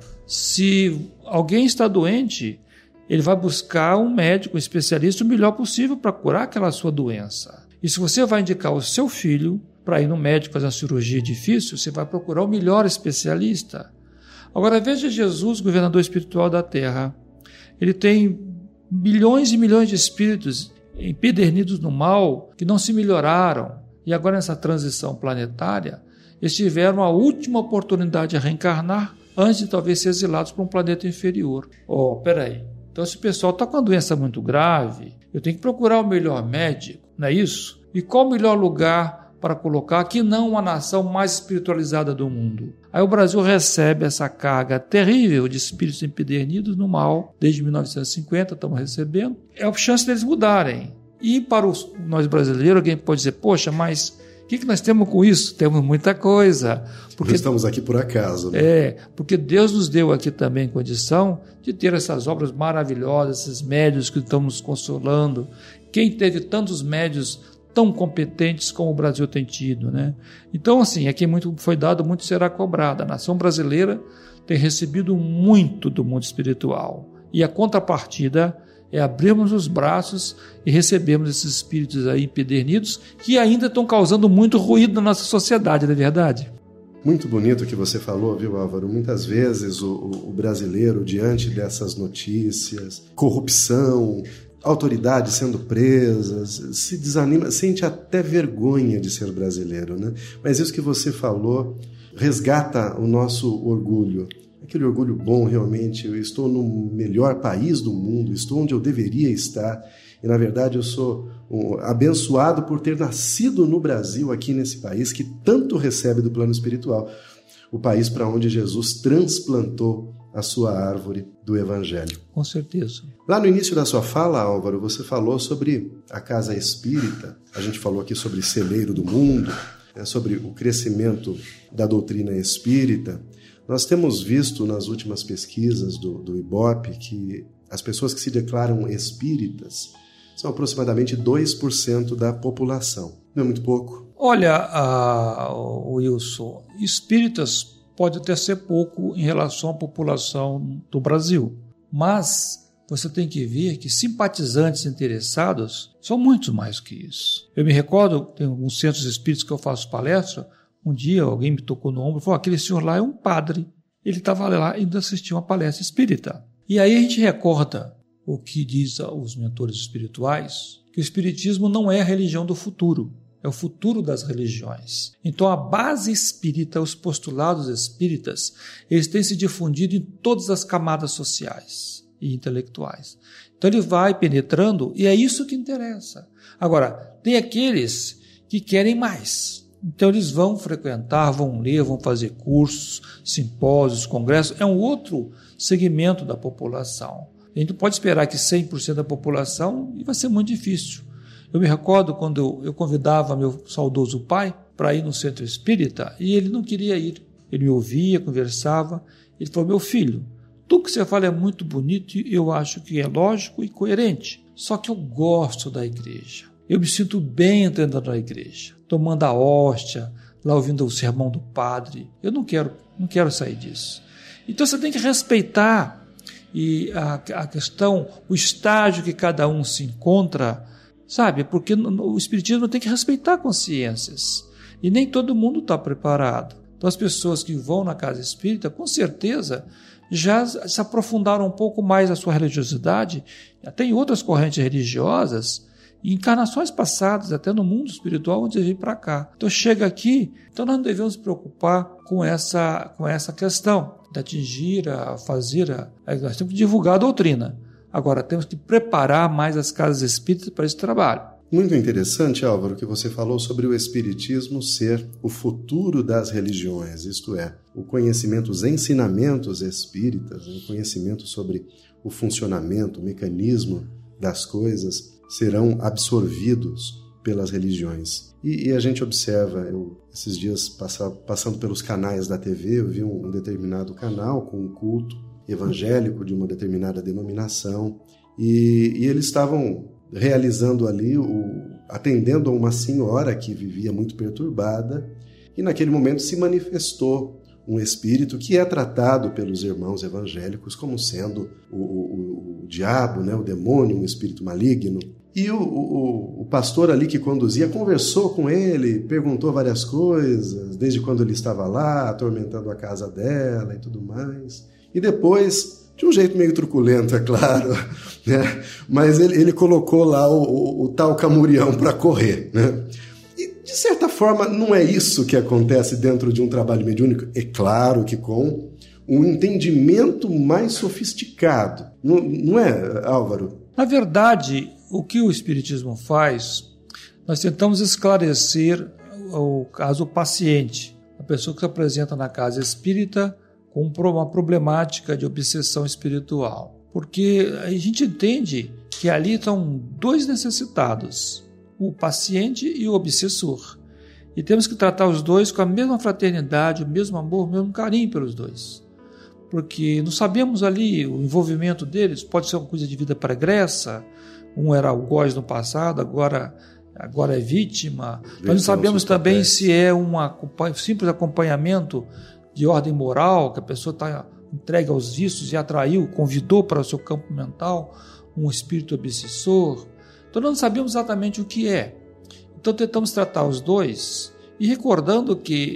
se alguém está doente, ele vai buscar um médico, um especialista, o melhor possível para curar aquela sua doença. E se você vai indicar o seu filho para ir no médico fazer uma cirurgia difícil, você vai procurar o melhor especialista. Agora veja Jesus, governador espiritual da Terra. Ele tem milhões e milhões de espíritos empedernidos no mal, que não se melhoraram. E agora nessa transição planetária, eles tiveram a última oportunidade de reencarnar antes de talvez ser exilados para um planeta inferior. Peraí. Então esse pessoal está com uma doença muito grave, eu tenho que procurar o melhor médico, não é isso? E qual o melhor lugar para colocar que não a nação mais espiritualizada do mundo? Aí o Brasil recebe essa carga terrível de espíritos empedernidos no mal, desde 1950 estamos recebendo. É a chance deles mudarem. E para nós brasileiros, alguém pode dizer, poxa, mas o que nós temos com isso? Temos muita coisa. Porque estamos aqui por acaso. Né? Porque Deus nos deu aqui também condição de ter essas obras maravilhosas, esses médios que estão nos consolando. Quem teve tantos médios tão competentes como o Brasil tem tido, né? Então, assim, aqui muito foi dado, muito será cobrado. A nação brasileira tem recebido muito do mundo espiritual. E a contrapartida é abrirmos os braços e recebermos esses espíritos aí empedernidos que ainda estão causando muito ruído na nossa sociedade, não é verdade? Muito bonito o que você falou, viu, Álvaro? Muitas vezes o brasileiro, diante dessas notícias, corrupção, autoridades sendo presas, se desanima, sente até vergonha de ser brasileiro, né? Mas isso que você falou resgata o nosso orgulho. Aquele orgulho bom, realmente, eu estou no melhor país do mundo, estou onde eu deveria estar, e na verdade eu sou abençoado por ter nascido no Brasil, aqui nesse país que tanto recebe do plano espiritual, o país para onde Jesus transplantou a sua árvore do Evangelho. Com certeza. Lá no início da sua fala, Álvaro, você falou sobre a casa espírita, a gente falou aqui sobre celeiro do mundo, sobre o crescimento da doutrina espírita. Nós temos visto nas últimas pesquisas do IBOP que as pessoas que se declaram espíritas são aproximadamente 2% da população. Não é muito pouco? Olha, Wilson, espíritas pode até ser pouco em relação à população do Brasil, mas você tem que ver que simpatizantes interessados são muito mais que isso. Eu me recordo, tem alguns centros espíritas que eu faço palestra. Um dia alguém me tocou no ombro e falou, aquele senhor lá é um padre. Ele estava lá indo assistir uma palestra espírita. E aí a gente recorda o que diz os mentores espirituais, que o espiritismo não é a religião do futuro, é o futuro das religiões. Então a base espírita, os postulados espíritas, eles têm se difundido em todas as camadas sociais e intelectuais. Então ele vai penetrando e é isso que interessa. Agora, tem aqueles que querem mais. Então eles vão frequentar, vão ler, vão fazer cursos, simpósios, congressos. É um outro segmento da população. A gente não pode esperar que 100% da população, e vai ser muito difícil. Eu me recordo quando eu convidava meu saudoso pai para ir no centro espírita e ele não queria ir. Ele me ouvia, conversava. Ele falou, meu filho, tudo que você fala é muito bonito e eu acho que é lógico e coerente. Só que eu gosto da igreja. Eu me sinto bem entrando na igreja, tomando a hóstia, lá ouvindo o sermão do padre. Eu não quero sair disso. Então você tem que respeitar a questão, o estágio que cada um se encontra, sabe? Porque o espiritismo tem que respeitar consciências. E nem todo mundo está preparado. Então as pessoas que vão na casa espírita, com certeza, já se aprofundaram um pouco mais na sua religiosidade. Até em outras correntes religiosas, em encarnações passadas, até no mundo espiritual, onde veio para cá. Então chega aqui, então nós não devemos nos preocupar com essa questão de atingir, nós temos que divulgar a doutrina. Agora, temos que preparar mais as casas espíritas para esse trabalho. Muito interessante, Álvaro, que você falou sobre o Espiritismo ser o futuro das religiões, isto é, o conhecimento, os ensinamentos espíritas, o conhecimento sobre o funcionamento, o mecanismo das coisas serão absorvidos pelas religiões. E a gente observa, esses dias passando pelos canais da TV, eu vi um determinado canal com um culto evangélico de uma determinada denominação e eles estavam realizando ali, atendendo a uma senhora que vivia muito perturbada, e naquele momento se manifestou um espírito que é tratado pelos irmãos evangélicos como sendo o diabo, né, o demônio, um espírito maligno. E o pastor ali que conduzia conversou com ele, perguntou várias coisas, desde quando ele estava lá, atormentando a casa dela e tudo mais. E depois, de um jeito meio truculento, é claro, né? Mas ele colocou lá o tal camurião para correr, né? E, de certa forma, não é isso que acontece dentro de um trabalho mediúnico. É claro que com um entendimento mais sofisticado. Não é, Álvaro? Na verdade, o que o Espiritismo faz, nós tentamos esclarecer o caso paciente, a pessoa que se apresenta na casa espírita com uma problemática de obsessão espiritual. Porque a gente entende que ali estão dois necessitados, o paciente e o obsessor. E temos que tratar os dois com a mesma fraternidade, o mesmo amor, o mesmo carinho pelos dois. Porque não sabemos ali o envolvimento deles, pode ser uma coisa de vida pregressa, um era algoz no passado, agora é vítima. Nós não sabemos também se é um simples acompanhamento de ordem moral, que a pessoa está entregue aos vícios e atraiu, convidou para o seu campo mental um espírito obsessor. Então não sabemos exatamente o que é. Então tentamos tratar os dois e recordando que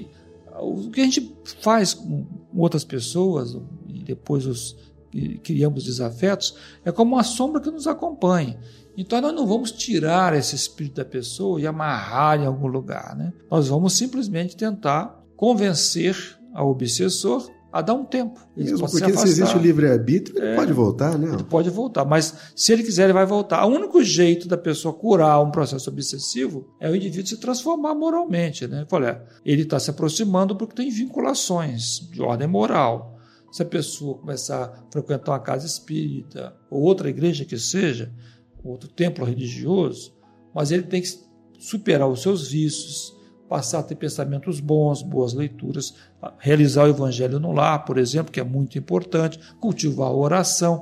o que a gente faz com outras pessoas e depois criamos desafetos é como uma sombra que nos acompanha. Então nós não vamos tirar esse espírito da pessoa e amarrar em algum lugar, né? Nós vamos simplesmente tentar convencer ao obsessor a dar um tempo. Mesmo porque se existe o livre-arbítrio, ele pode voltar, né? Ele pode voltar, mas se ele quiser, ele vai voltar. O único jeito da pessoa curar um processo obsessivo é o indivíduo se transformar moralmente, né? Ele está se aproximando porque tem vinculações de ordem moral. Se a pessoa começar a frequentar uma casa espírita, ou outra igreja que seja, outro templo religioso, mas ele tem que superar os seus vícios, passar a ter pensamentos bons, boas leituras, realizar o evangelho no lar, por exemplo, que é muito importante, cultivar a oração,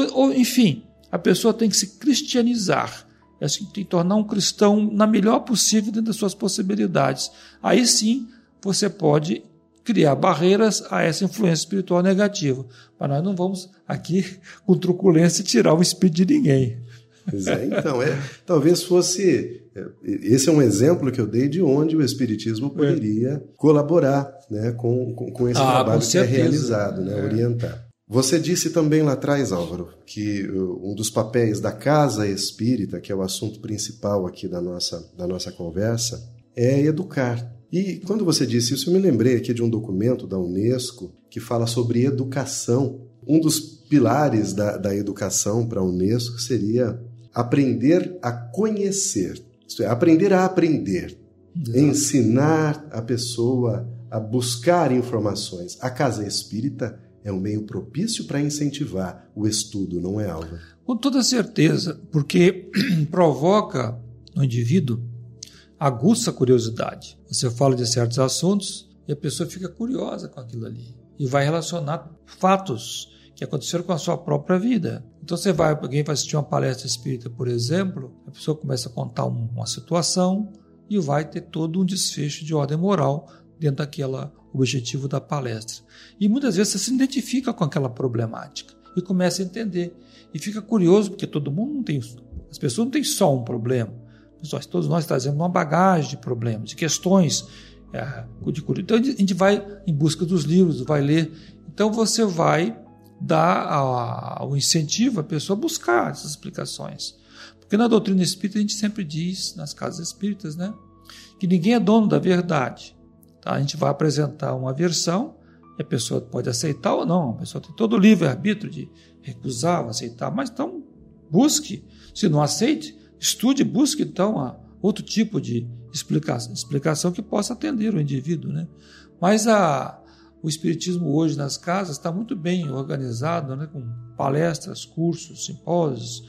enfim, a pessoa tem que se cristianizar, tem que tornar um cristão na melhor possível dentro das suas possibilidades. Aí sim, você pode criar barreiras a essa influência espiritual negativa, mas nós não vamos aqui com truculência tirar o espírito de ninguém. Pois é, então, talvez fosse... Esse é um exemplo que eu dei de onde o Espiritismo poderia colaborar, né, com esse trabalho que é realizado, né, orientar. Você disse também lá atrás, Álvaro, que um dos papéis da casa espírita, que é o assunto principal aqui da nossa conversa, é educar. E quando você disse isso, eu me lembrei aqui de um documento da Unesco que fala sobre educação. Um dos pilares da educação para a Unesco seria aprender a conhecer, isto é, aprender a aprender, ensinar a pessoa a buscar informações. A casa espírita é um meio propício para incentivar o estudo, não é, Álvaro? Com toda certeza, porque provoca no indivíduo, aguça a curiosidade. Você fala de certos assuntos e a pessoa fica curiosa com aquilo ali e vai relacionar fatos que aconteceram com a sua própria vida. Então alguém vai assistir uma palestra espírita, por exemplo, a pessoa começa a contar uma situação e vai ter todo um desfecho de ordem moral dentro daquele objetivo da palestra. E muitas vezes você se identifica com aquela problemática e começa a entender. E fica curioso, porque as pessoas não têm só um problema. Pessoal, todos nós trazemos uma bagagem de problemas, de questões de curiosidade. Então a gente vai em busca dos livros, vai ler. Então você vai dar o incentivo à pessoa a buscar essas explicações. Porque na doutrina espírita a gente sempre diz, nas casas espíritas, né, que ninguém é dono da verdade. Tá? A gente vai apresentar uma versão e a pessoa pode aceitar ou não. A pessoa tem todo o livre-arbítrio de recusar ou aceitar, mas então busque. Se não aceite, estude e busque, então, outro tipo de explicação que possa atender o indivíduo, né? Mas o espiritismo hoje nas casas está muito bem organizado, né? Com palestras, cursos, simpósios,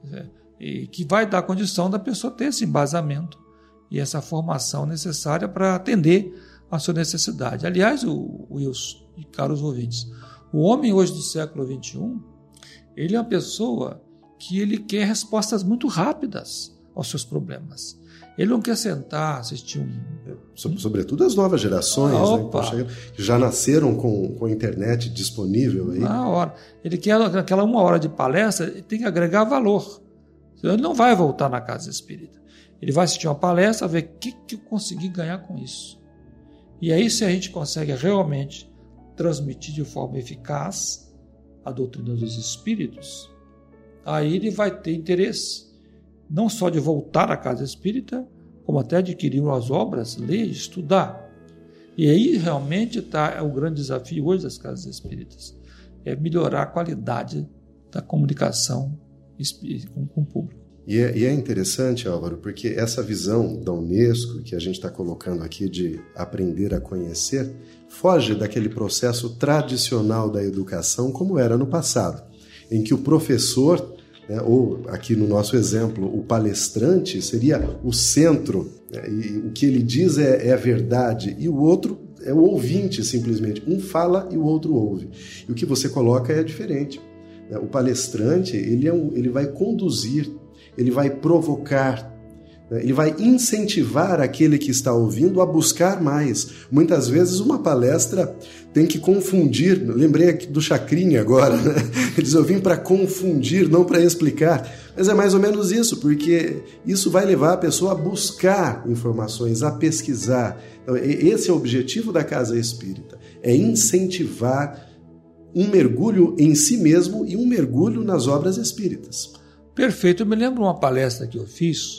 e que vai dar condição da pessoa ter esse embasamento e essa formação necessária para atender a sua necessidade. Aliás, Wilson e caros ouvintes, o homem hoje do século XXI, ele é uma pessoa que ele quer respostas muito rápidas aos seus problemas. Ele não quer sentar, assistir Sobretudo as novas gerações, né, que já nasceram com a internet disponível. Aí. Na hora. Ele quer aquela 1 hora de palestra, ele tem que agregar valor. Senão ele não vai voltar na casa espírita. Ele vai assistir uma palestra, ver o que eu consegui ganhar com isso. E aí, se a gente consegue realmente transmitir de forma eficaz a doutrina dos espíritos, aí ele vai ter interesse não só de voltar à casa espírita, como até adquirir as obras, ler, estudar. E aí realmente está o grande desafio hoje das casas espíritas, é melhorar a qualidade da comunicação com o público. E é interessante, Álvaro, porque essa visão da Unesco que a gente está colocando aqui de aprender a conhecer foge daquele processo tradicional da educação como era no passado, em que o professor, ou aqui no nosso exemplo, o palestrante seria o centro, e o que ele diz é a verdade, e o outro é o ouvinte simplesmente. Um fala e o outro ouve. E o que você coloca é diferente. O palestrante ele vai conduzir, ele vai provocar, ele vai incentivar aquele que está ouvindo a buscar mais. Muitas vezes uma palestra tem que confundir, lembrei do Chacrinha agora, né? Ele diz, eu vim para confundir, não para explicar. Mas é mais ou menos isso, porque isso vai levar a pessoa a buscar informações, a pesquisar. Então, esse é o objetivo da Casa Espírita, é incentivar um mergulho em si mesmo e um mergulho nas obras espíritas. Perfeito. Eu me lembro uma palestra que eu fiz,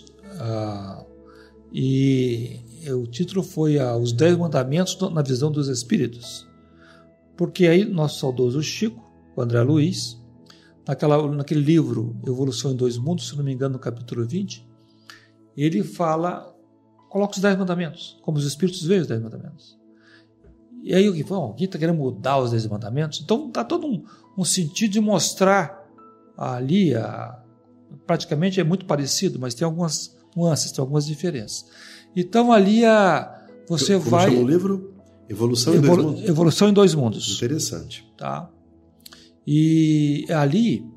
e o título foi Os 10 Mandamentos na Visão dos Espíritos. Porque aí nosso saudoso Chico, o André Luiz, naquele livro Evolução em 2 Mundos, se não me engano, no capítulo 20, ele coloca os 10 mandamentos, como os Espíritos veem os 10 mandamentos. E aí alguém está querendo mudar os 10 mandamentos? Então dá todo um sentido de mostrar ali, praticamente é muito parecido, mas tem algumas nuances, tem algumas diferenças. Então ali você Como vai... chama o livro? Evolução em 2 Mundos. Evolução em 2 Mundos. Interessante. Tá? E ali,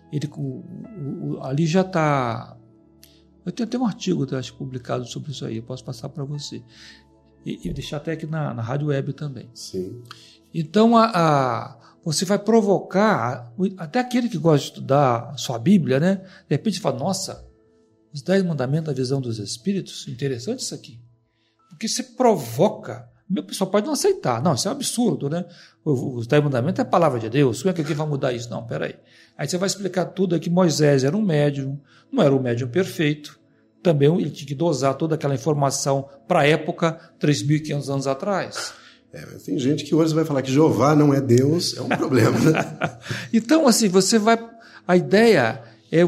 ali já está... Eu tenho até um artigo, acho, publicado sobre isso aí, eu posso passar para você. E deixar até aqui na Rádio Web também. Sim. Então, você vai provocar, até aquele que gosta de estudar a sua Bíblia, né? De repente fala, nossa, os 10 mandamentos da visão dos Espíritos, interessante isso aqui. Porque você provoca... O pessoal pode não aceitar. Não, isso é um absurdo, né? Os 10 mandamentos é a palavra de Deus. Como é que alguém vai mudar isso? Não, peraí. Aí você vai explicar tudo aqui. Moisés era um médium, não era um médium perfeito. Também ele tinha que dosar toda aquela informação para a época, 3.500 anos atrás. Tem gente que hoje vai falar que Jeová não é Deus, é um problema, né? Então, assim, a ideia é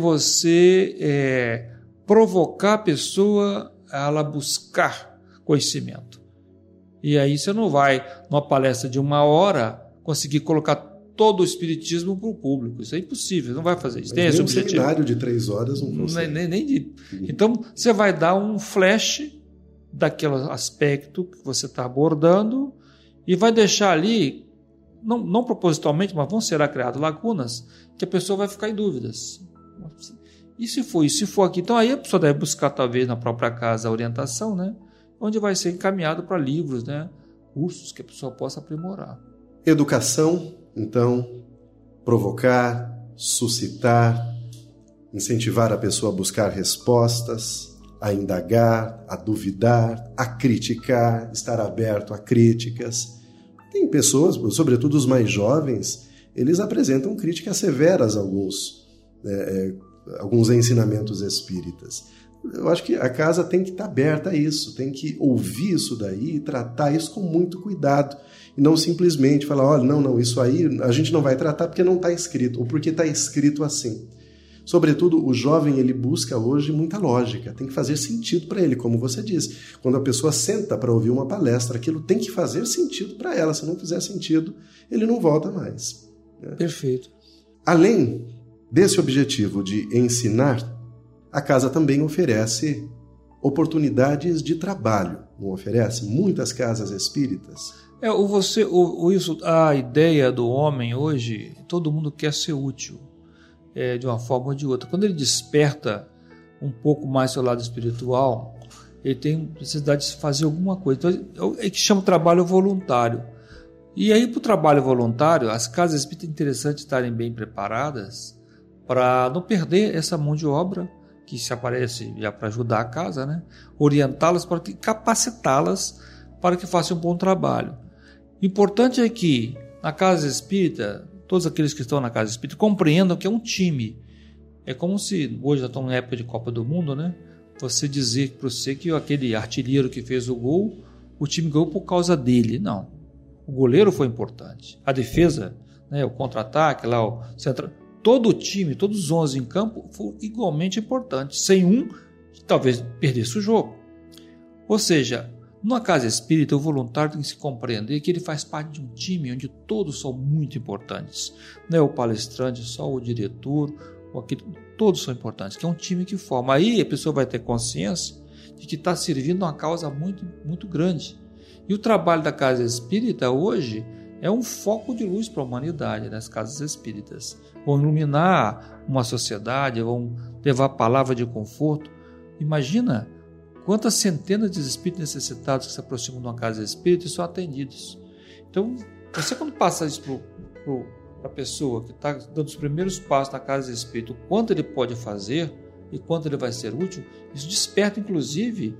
você provocar a pessoa a ela buscar conhecimento. E aí você não vai, numa palestra de 1 hora, conseguir colocar todo o espiritismo para o público. Isso é impossível, não vai fazer isso. Tem esse objetivo. Um seminário de 3 horas não consegue. Então, você vai dar um flash daquele aspecto que você está abordando e vai deixar ali, não propositalmente, mas vão ser criadas lacunas que a pessoa vai ficar em dúvidas. E se for aqui? Então aí a pessoa deve buscar talvez na própria casa a orientação, né? Onde vai ser encaminhado para livros, né? Cursos que a pessoa possa aprimorar. Educação, então, provocar, suscitar, incentivar a pessoa a buscar respostas, a indagar, a duvidar, a criticar, estar aberto a críticas. Tem pessoas, sobretudo os mais jovens, eles apresentam críticas severas a alguns ensinamentos espíritas. Eu acho que a casa tem que estar aberta a isso, tem que ouvir isso daí e tratar isso com muito cuidado. E não simplesmente falar, olha, não, isso aí a gente não vai tratar porque não está escrito, ou porque está escrito assim. Sobretudo, o jovem, ele busca hoje muita lógica, tem que fazer sentido para ele, como você disse. Quando a pessoa senta para ouvir uma palestra, aquilo tem que fazer sentido para ela. Se não fizer sentido, ele não volta mais. Né? Perfeito. Além desse objetivo de ensinar, a casa também oferece oportunidades de trabalho, não oferece? Muitas casas espíritas. A ideia do homem hoje, todo mundo quer ser útil, de uma forma ou de outra. Quando ele desperta um pouco mais seu lado espiritual, ele tem necessidade de fazer alguma coisa. Então, é que chama trabalho voluntário. E aí, para o trabalho voluntário, as casas espíritas é interessante estarem bem preparadas para não perder essa mão de obra que se aparece já para ajudar a casa, né? Orientá-las, para capacitá-las para que façam um bom trabalho. O importante é que na casa espírita, todos aqueles que estão na casa espírita compreendam que é um time. É como se, hoje já estamos na época de Copa do Mundo, né? Você dizer para você que aquele artilheiro que fez o gol, o time ganhou por causa dele. Não. O goleiro foi importante. A defesa, né? O contra-ataque, lá, o centro, todo o time, todos os 11 em campo foram igualmente importantes. Sem um, talvez perdesse o jogo. Ou seja, numa casa espírita, o voluntário tem que se compreender que ele faz parte de um time onde todos são muito importantes. Não é o palestrante, só o diretor, todos são importantes, que é um time que forma. Aí a pessoa vai ter consciência de que está servindo uma causa muito, muito grande. E o trabalho da casa espírita hoje é um foco de luz para a humanidade, nas casas espíritas. Vão iluminar uma sociedade, vão levar a palavra de conforto. Imagina quantas centenas de espíritos necessitados que se aproximam de uma casa espírita e são atendidos. Então, você quando passa isso para a pessoa que está dando os primeiros passos na casa espírita, o quanto ele pode fazer e quanto ele vai ser útil, isso desperta, inclusive,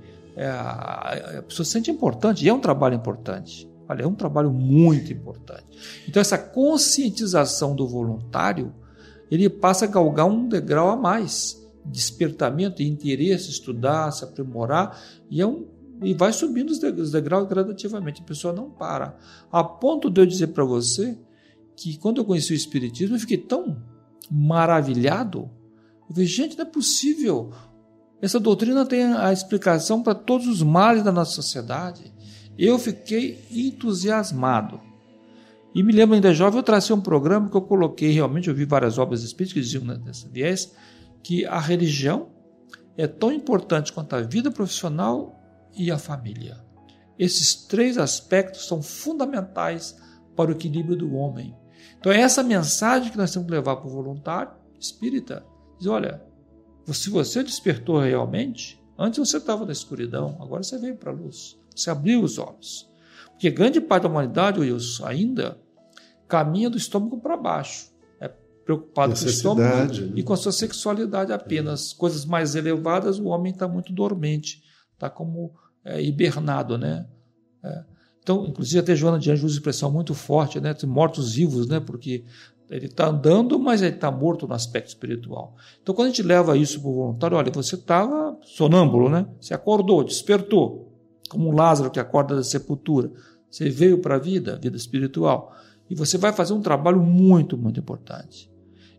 a pessoa se sente importante, e é um trabalho importante. Olha, é um trabalho muito importante. Então, essa conscientização do voluntário, ele passa a galgar um degrau a mais. Despertamento e interesse, estudar, se aprimorar, e vai subindo os degraus gradativamente. A pessoa não para. A ponto de eu dizer para você que quando eu conheci o Espiritismo, eu fiquei tão maravilhado. Eu falei, gente, não é possível. Essa doutrina tem a explicação para todos os males da nossa sociedade. Eu fiquei entusiasmado. E me lembro ainda jovem, eu tracei um programa que eu coloquei, realmente eu vi várias obras espíritas que diziam nessa viés, que a religião é tão importante quanto a vida profissional e a família. Esses 3 aspectos são fundamentais para o equilíbrio do homem. Então é essa mensagem que nós temos que levar para o voluntário espírita. Diz, olha, se você despertou realmente, antes você estava na escuridão, agora você veio para a luz. Você abriu os olhos. Porque grande parte da humanidade, Wilson, ainda caminha do estômago para baixo. É preocupado com o estômago, né? E com a sua sexualidade apenas. Coisas mais elevadas, o homem está muito dormente. Está como hibernado, né? Então, inclusive, até Joana de Anjos usa expressão muito forte, né? Mortos-vivos, né? Porque ele está andando, mas ele está morto no aspecto espiritual. Então, quando a gente leva isso para o voluntário, olha, você estava sonâmbulo, né? Você acordou, despertou. Como um Lázaro que acorda da sepultura. Você veio para a vida espiritual. E você vai fazer um trabalho muito, muito importante.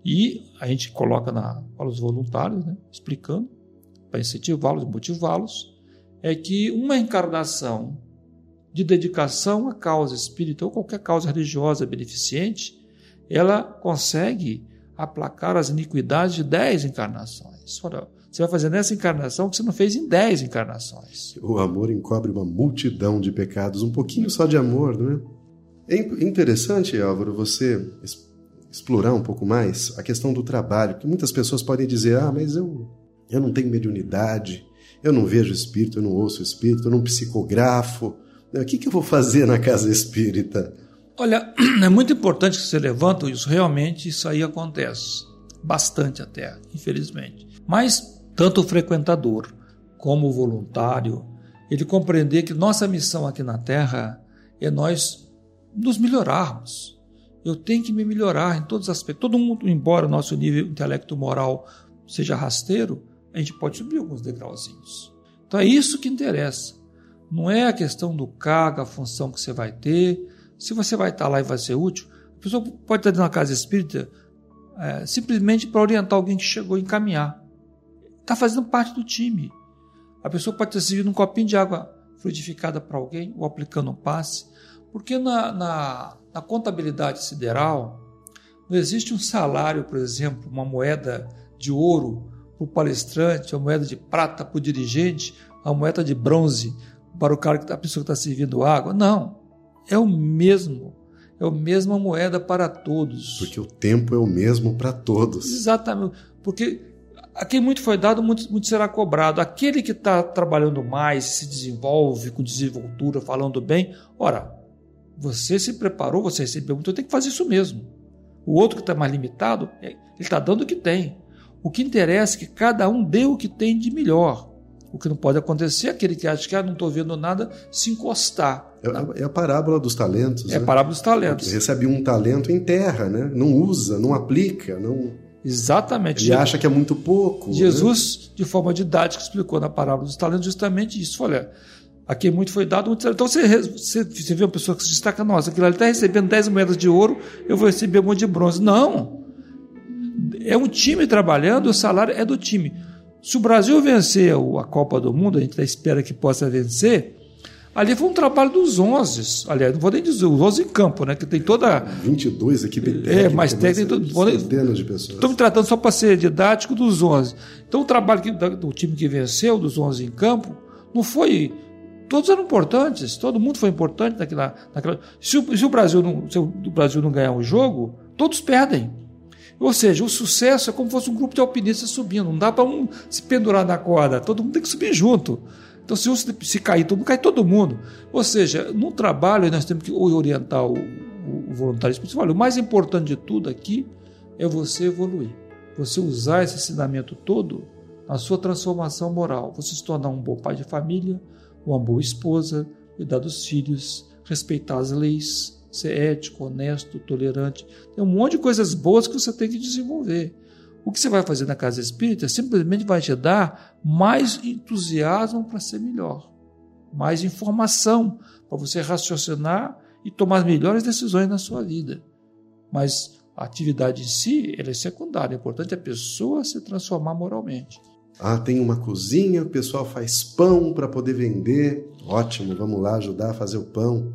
E a gente coloca para os voluntários, né, explicando, para incentivá-los, motivá-los, é que uma encarnação de dedicação à causa espírita ou qualquer causa religiosa beneficente, ela consegue aplacar as iniquidades de 10 encarnações. Ora, você vai fazer nessa encarnação o que você não fez em 10 encarnações. O amor encobre uma multidão de pecados, um pouquinho só de amor, não é? É interessante, Álvaro, você explorar um pouco mais a questão do trabalho, que muitas pessoas podem dizer, mas eu não tenho mediunidade, eu não vejo espírito, eu não ouço espírito, eu não psicografo, o que eu vou fazer na casa espírita? Olha, é muito importante que você levanta isso, realmente isso aí acontece, bastante até, infelizmente. Mas tanto o frequentador como o voluntário, ele compreender que nossa missão aqui na Terra é nós nos melhorarmos. Eu tenho que me melhorar em todos os aspectos. Todo mundo, embora o nosso nível intelecto-moral seja rasteiro, a gente pode subir alguns degrauzinhos. Então é isso que interessa. Não é a questão do cargo, a função que você vai ter. Se você vai estar lá e vai ser útil, a pessoa pode estar dentro da casa espírita simplesmente para orientar alguém que chegou a encaminhar. Está fazendo parte do time. A pessoa pode ter servido um copinho de água fluidificada para alguém ou aplicando um passe, porque na contabilidade sideral não existe um salário, por exemplo, uma moeda de ouro para o palestrante, uma moeda de prata para o dirigente, uma moeda de bronze para a pessoa que está servindo água. Não, é a mesma moeda para todos. Porque o tempo é o mesmo para todos. Exatamente, porque a quem muito foi dado, muito será cobrado. Aquele que está trabalhando mais, se desenvolve com desenvoltura, falando bem, ora, você se preparou, você recebeu muito, tem que fazer isso mesmo. O outro que está mais limitado, ele está dando o que tem. O que interessa é que cada um dê o que tem de melhor. O que não pode acontecer é aquele que acha que não estou vendo nada, se encostar. É a parábola dos talentos. É a parábola dos talentos. Recebe um talento em terra, né? Não usa, não aplica, não... Exatamente. Ele acha que é muito pouco. Jesus, né? De forma didática, explicou na parábola dos talentos justamente isso. Olha, a quem muito foi dado, muito... Então você vê uma pessoa que se destaca, nossa, aquilo ali está recebendo 10 moedas de ouro, eu vou receber um monte de bronze. Não! É um time trabalhando, o salário é do time. Se o Brasil vencer a Copa do Mundo, a gente espera que possa vencer, ali foi um trabalho dos 11, aliás, não vou nem dizer, os 11 em campo, né, que tem toda... 22 equipe técnica. Mais técnico. Centenas de pessoas. Estou me tratando só para ser didático dos 11. Então o trabalho do time que venceu, dos 11 em campo, não foi... Todos eram importantes, todo mundo foi importante naquela... Se o Brasil não ganhar um jogo, todos perdem. Ou seja, o sucesso é como se fosse um grupo de alpinistas subindo. Não dá para um se pendurar na corda, todo mundo tem que subir junto. Então, se cair todo mundo, cai todo mundo. Ou seja, no trabalho nós temos que orientar o voluntarismo. Olha, o mais importante de tudo aqui é você evoluir. Você usar esse ensinamento todo na sua transformação moral. Você se tornar um bom pai de família, uma boa esposa, cuidar dos filhos, respeitar as leis, ser ético, honesto, tolerante. Tem um monte de coisas boas que você tem que desenvolver. O que você vai fazer na casa espírita simplesmente vai te dar mais entusiasmo para ser melhor, mais informação para você raciocinar e tomar as melhores decisões na sua vida. Mas a atividade em si, ela é secundária. O importante é a pessoa se transformar moralmente. Tem uma cozinha, o pessoal faz pão para poder vender. Ótimo, vamos lá ajudar a fazer o pão.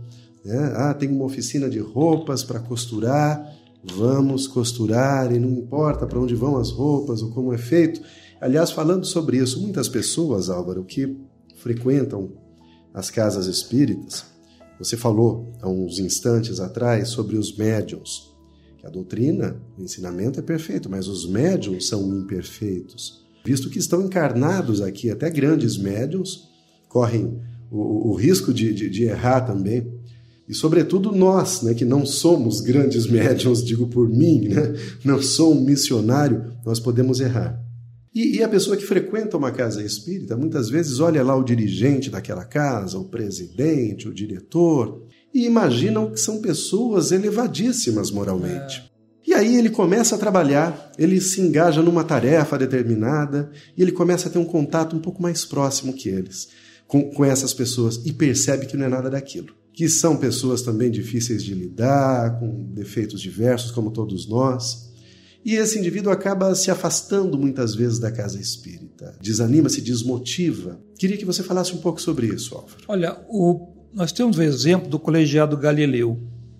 Tem uma oficina de roupas para costurar. Vamos costurar e não importa para onde vão as roupas ou como é feito. Aliás, falando sobre isso, muitas pessoas, Álvaro, que frequentam as casas espíritas, você falou há uns instantes atrás sobre os médiuns, que a doutrina, o ensinamento é perfeito, mas os médiuns são imperfeitos, visto que estão encarnados aqui, até grandes médiuns correm o risco de errar também. E, sobretudo, nós, né, que não somos grandes médiuns, digo por mim, né, não sou um missionário, nós podemos errar. E a pessoa que frequenta uma casa espírita, muitas vezes olha lá o dirigente daquela casa, o presidente, o diretor, e imaginam que são pessoas elevadíssimas moralmente. E aí ele começa a trabalhar, ele se engaja numa tarefa determinada, e ele começa a ter um contato um pouco mais próximo que eles, com essas pessoas, e percebe que não é nada daquilo. Que são pessoas também difíceis de lidar, com defeitos diversos, como todos nós. E esse indivíduo acaba se afastando muitas vezes da casa espírita. Desanima, se desmotiva. Queria que você falasse um pouco sobre isso, Álvaro. Olha, nós temos o exemplo do colegiado Galileu.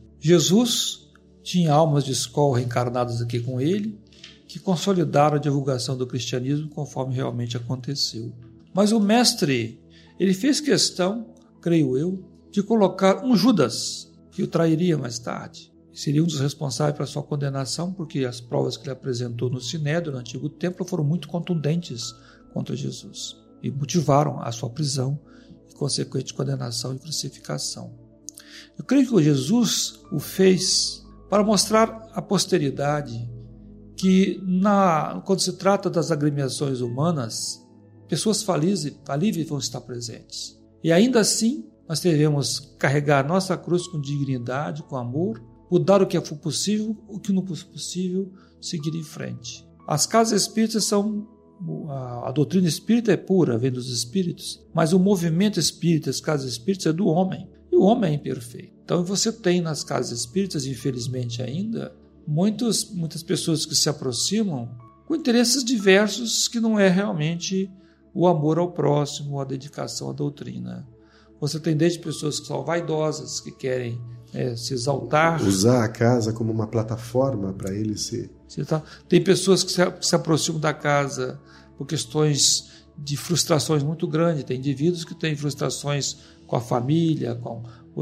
Jesus tinha almas de escola reencarnadas aqui com ele, que consolidaram a divulgação do cristianismo conforme realmente aconteceu. Mas o mestre, ele fez questão, creio eu, de colocar um Judas, que o trairia mais tarde. Seria um dos responsáveis pela sua condenação, porque as provas que ele apresentou no Sinédrio, no Antigo Templo, foram muito contundentes contra Jesus e motivaram a sua prisão e consequente condenação e crucificação. Eu creio que Jesus o fez para mostrar à posteridade que, quando se trata das agremiações humanas, pessoas falíveis vão estar presentes. E ainda assim, nós devemos carregar nossa cruz com dignidade, com amor, mudar o que for possível, o que não for possível, seguir em frente. As casas espíritas são... A doutrina espírita é pura, vem dos espíritos, mas o movimento espírita, as casas espíritas, é do homem. E o homem é imperfeito. Então você tem nas casas espíritas, infelizmente ainda, muitas pessoas que se aproximam com interesses diversos que não é realmente o amor ao próximo, a dedicação à doutrina. Você tem desde pessoas que são vaidosas, que querem se exaltar. Usar a casa como uma plataforma para ele ser. Tem pessoas que se aproximam da casa por questões de frustrações muito grandes. Tem indivíduos que têm frustrações com a família, com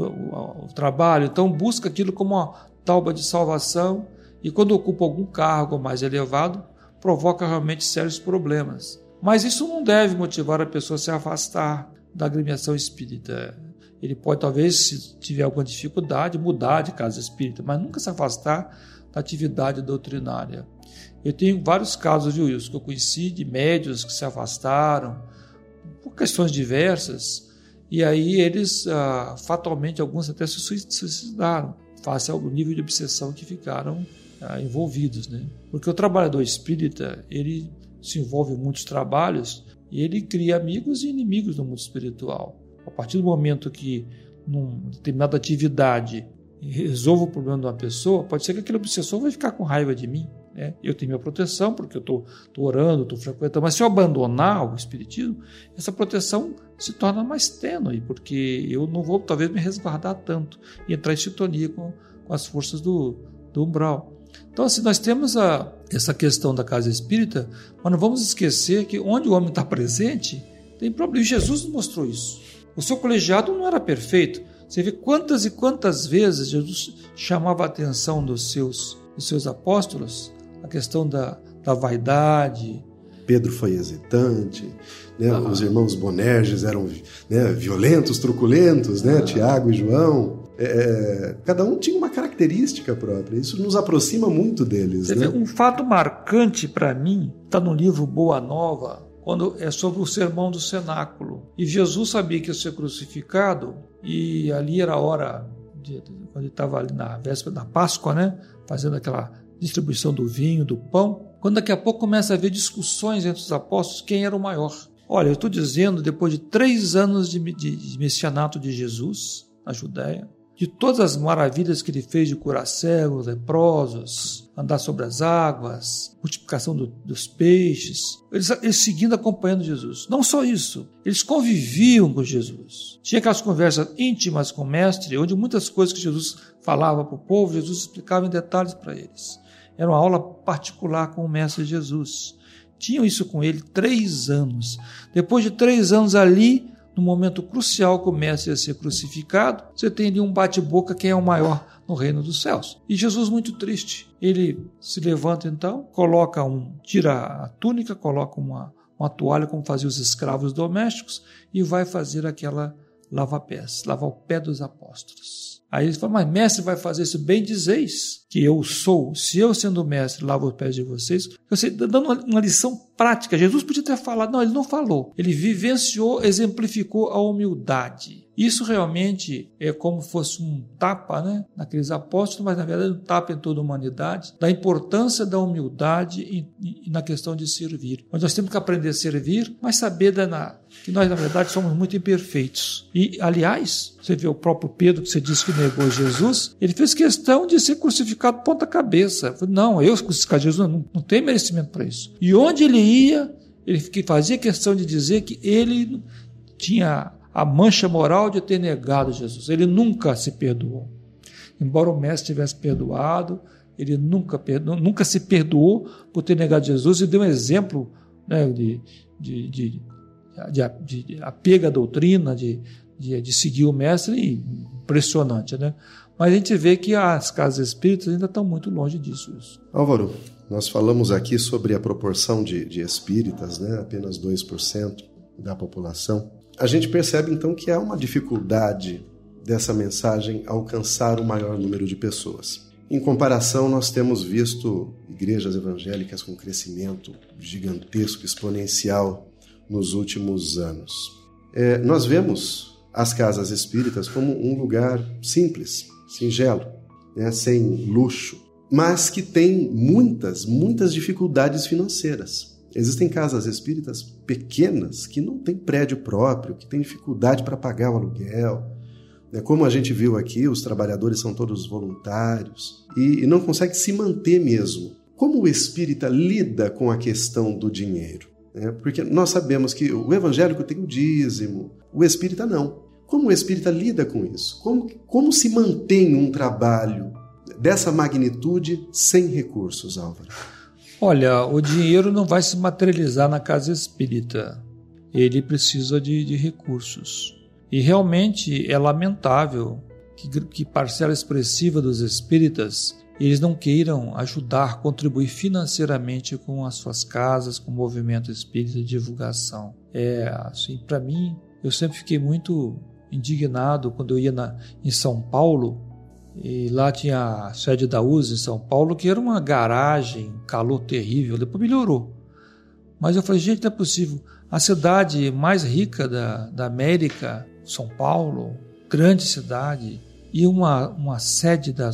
o trabalho. Então busca aquilo como uma tábua de salvação e quando ocupa algum cargo mais elevado, provoca realmente sérios problemas. Mas isso não deve motivar a pessoa a se afastar da agremiação espírita. Ele pode, talvez, se tiver alguma dificuldade, mudar de casa espírita, mas nunca se afastar da atividade doutrinária. Eu tenho vários casos, viu, Wilson, que eu conheci de médiuns que se afastaram por questões diversas, e aí eles, fatalmente, alguns até se suicidaram, face ao nível de obsessão que ficaram envolvidos, né? Porque o trabalhador espírita, ele se envolve em muitos trabalhos e ele cria amigos e inimigos no mundo espiritual. A partir do momento que, numa determinada atividade, resolva o problema de uma pessoa, pode ser que aquele obsessor vai ficar com raiva de mim, né? Eu tenho minha proteção porque eu estou orando, estou frequentando, mas se eu abandonar o espiritismo, essa proteção se torna mais tênue, porque eu não vou talvez me resguardar tanto e entrar em sintonia com as forças do umbral. Então, assim, nós temos essa questão da casa espírita, mas não vamos esquecer que onde o homem está presente, tem problema. E Jesus nos mostrou isso. O seu colegiado não era perfeito. Você vê quantas e quantas vezes Jesus chamava a atenção dos seus apóstolos, a questão da vaidade. Pedro foi hesitante, né? Os irmãos Bonerges eram, né, violentos, truculentos, né? Tiago e João. Cada um tinha uma característica própria. Isso nos aproxima muito deles. Né? Um fato marcante para mim está no livro Boa Nova, quando é sobre o sermão do cenáculo. E Jesus sabia que ia ser crucificado, e ali era a hora, quando ele estava ali na véspera da Páscoa, né? Fazendo aquela distribuição do vinho, do pão, quando daqui a pouco começa a haver discussões entre os apóstolos, quem era o maior. Olha, eu estou dizendo, depois de 3 anos de messianato de Jesus na Judéia, de todas as maravilhas que ele fez de curar cegos, leprosos, andar sobre as águas, multiplicação dos peixes, eles seguindo, acompanhando Jesus. Não só isso, eles conviviam com Jesus. Tinha aquelas conversas íntimas com o mestre, onde muitas coisas que Jesus falava para o povo, Jesus explicava em detalhes para eles. Era uma aula particular com o mestre Jesus. Tinham isso com ele 3 anos. Depois de 3 anos ali, no momento crucial que o mestre ia ser crucificado, você tem ali um bate-boca, quem é o maior no reino dos céus. E Jesus, muito triste, ele se levanta então, tira a túnica, coloca uma toalha, como faziam os escravos domésticos, e vai fazer aquela lava-pés, lavar o pé dos apóstolos. Aí ele fala, mas mestre, vai fazer isso? Bem dizeis que eu sou, se eu sendo mestre lavo os pés de vocês, você dando uma lição prática. Jesus podia ter falado, não, ele não falou. Ele vivenciou, exemplificou a humildade. Isso realmente é como fosse um tapa, né, naqueles apóstolos, mas na verdade um tapa em toda a humanidade, da importância da humildade e na questão de servir. Nós temos que aprender a servir, mas saber que nós na verdade somos muito imperfeitos. E aliás, você vê o próprio Pedro, que você disse que negou Jesus, ele fez questão de ser crucificado ponta cabeça. Não, eu crucificar Jesus, não tem merecimento para isso. E onde ele ia, ele fazia questão de dizer que ele tinha a mancha moral de ter negado Jesus. Ele nunca se perdoou. Embora o mestre tivesse perdoado, ele nunca se perdoou por ter negado Jesus e deu um exemplo, né, de apego à doutrina, de seguir o mestre, impressionante, né? Mas a gente vê que as casas espíritas ainda estão muito longe disso. Álvaro, nós falamos aqui sobre a proporção de espíritas, né? Apenas 2% da população. A gente percebe então que há uma dificuldade dessa mensagem alcançar o maior número de pessoas. Em comparação, nós temos visto igrejas evangélicas com crescimento gigantesco, exponencial nos últimos anos. Nós vemos as casas espíritas como um lugar simples, singelo, né, sem luxo, mas que tem muitas dificuldades financeiras. Existem casas espíritas pequenas que não têm prédio próprio, que têm dificuldade para pagar o aluguel, Como a gente viu aqui, os trabalhadores são todos voluntários e não consegue se manter mesmo. Como o espírita lida com a questão do dinheiro? Porque nós sabemos que o evangélico tem o dízimo, o espírita não. Como o espírita lida com isso? Como se mantém um trabalho dessa magnitude sem recursos, Álvaro? Olha, o dinheiro não vai se materializar na casa espírita. Ele precisa de recursos. E realmente é lamentável que parcela expressiva dos espíritas eles não queiram ajudar, contribuir financeiramente com as suas casas, com o movimento espírita de divulgação. Assim, para mim, eu sempre fiquei muito indignado quando eu ia em São Paulo, e lá tinha a sede da USE em São Paulo, que era uma garagem, calor terrível, depois melhorou. Mas eu falei, gente, não é possível. A cidade mais rica da América, São Paulo, grande cidade, e uma sede da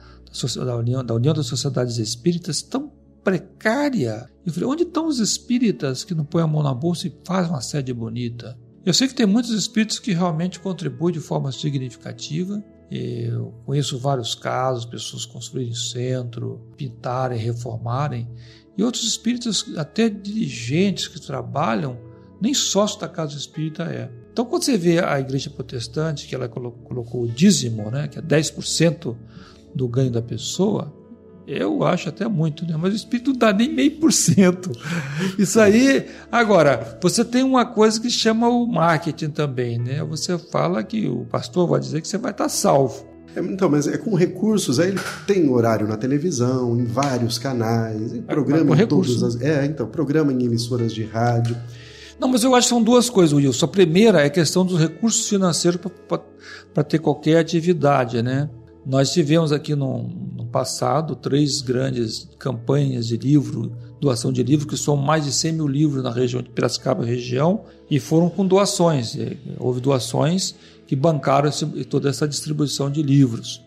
União das Sociedades Espíritas tão precária. Eu falei, onde estão os espíritas que não põem a mão na bolsa e fazem uma sede bonita? Eu sei que tem muitos espíritos que realmente contribuem de forma significativa. Eu conheço vários casos, pessoas construírem centro, pintarem, reformarem, e outros espíritas, até dirigentes que trabalham, nem sócio da casa espírita é. Então, quando você vê a igreja protestante, que ela colocou o dízimo, né, que é 10% do ganho da pessoa, eu acho até muito, né? Mas o espírito não dá nem 0,5%. Isso aí. Agora, você tem uma coisa que chama o marketing também, né? Você fala que o pastor vai dizer que você vai estar salvo. Então, mas com recursos, aí ele tem horário na televisão, em vários canais, programa em todas as. Programa em emissoras de rádio. Não, mas eu acho que são duas coisas, Wilson. A primeira é a questão dos recursos financeiros para ter qualquer atividade, né? Nós tivemos aqui no passado 3 grandes campanhas de livro, doação de livro, que são mais de 100 mil livros na região de Piracicaba região, e foram com doações. Houve doações que bancaram toda essa distribuição de livros.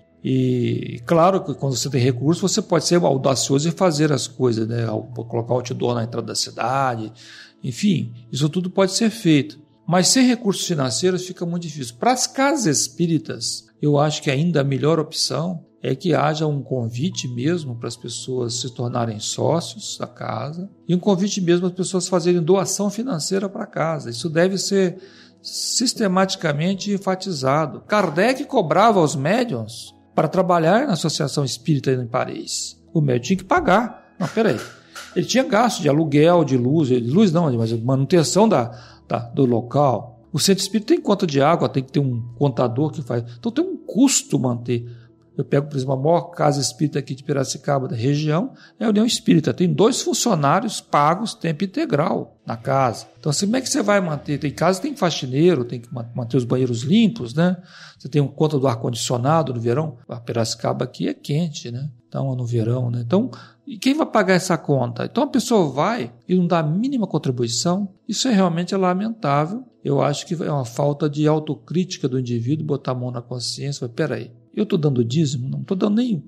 E claro que quando você tem recursos, você pode ser audacioso e fazer as coisas, né? Colocar outdoor na entrada da cidade, enfim, isso tudo pode ser feito. Mas sem recursos financeiros fica muito difícil. Para as casas espíritas, eu acho que ainda a melhor opção é que haja um convite mesmo para as pessoas se tornarem sócios da casa e um convite mesmo para as pessoas fazerem doação financeira para a casa. Isso deve ser sistematicamente enfatizado. Kardec cobrava aos médiuns para trabalhar na Associação Espírita em Paris. O médium tinha que pagar. Não, peraí. Ele tinha gasto de aluguel, de luz não, mas manutenção do local. O centro espírita tem conta de água, tem que ter um contador que faz. Então tem um custo manter. Eu pego, por exemplo, a maior casa espírita aqui de Piracicaba, da região, é a União Espírita. Tem 2 funcionários pagos tempo integral na casa. Então, assim, como é que você vai manter? Tem casa que tem faxineiro, tem que manter os banheiros limpos, né? Você tem conta do ar-condicionado no verão. A Piracicaba aqui é quente, né? Então, no verão, né? Então, e quem vai pagar essa conta? Então, a pessoa vai e não dá a mínima contribuição. Isso realmente é lamentável. Eu acho que é uma falta de autocrítica do indivíduo, botar a mão na consciência. Peraí, eu estou dando dízimo? Não estou dando nem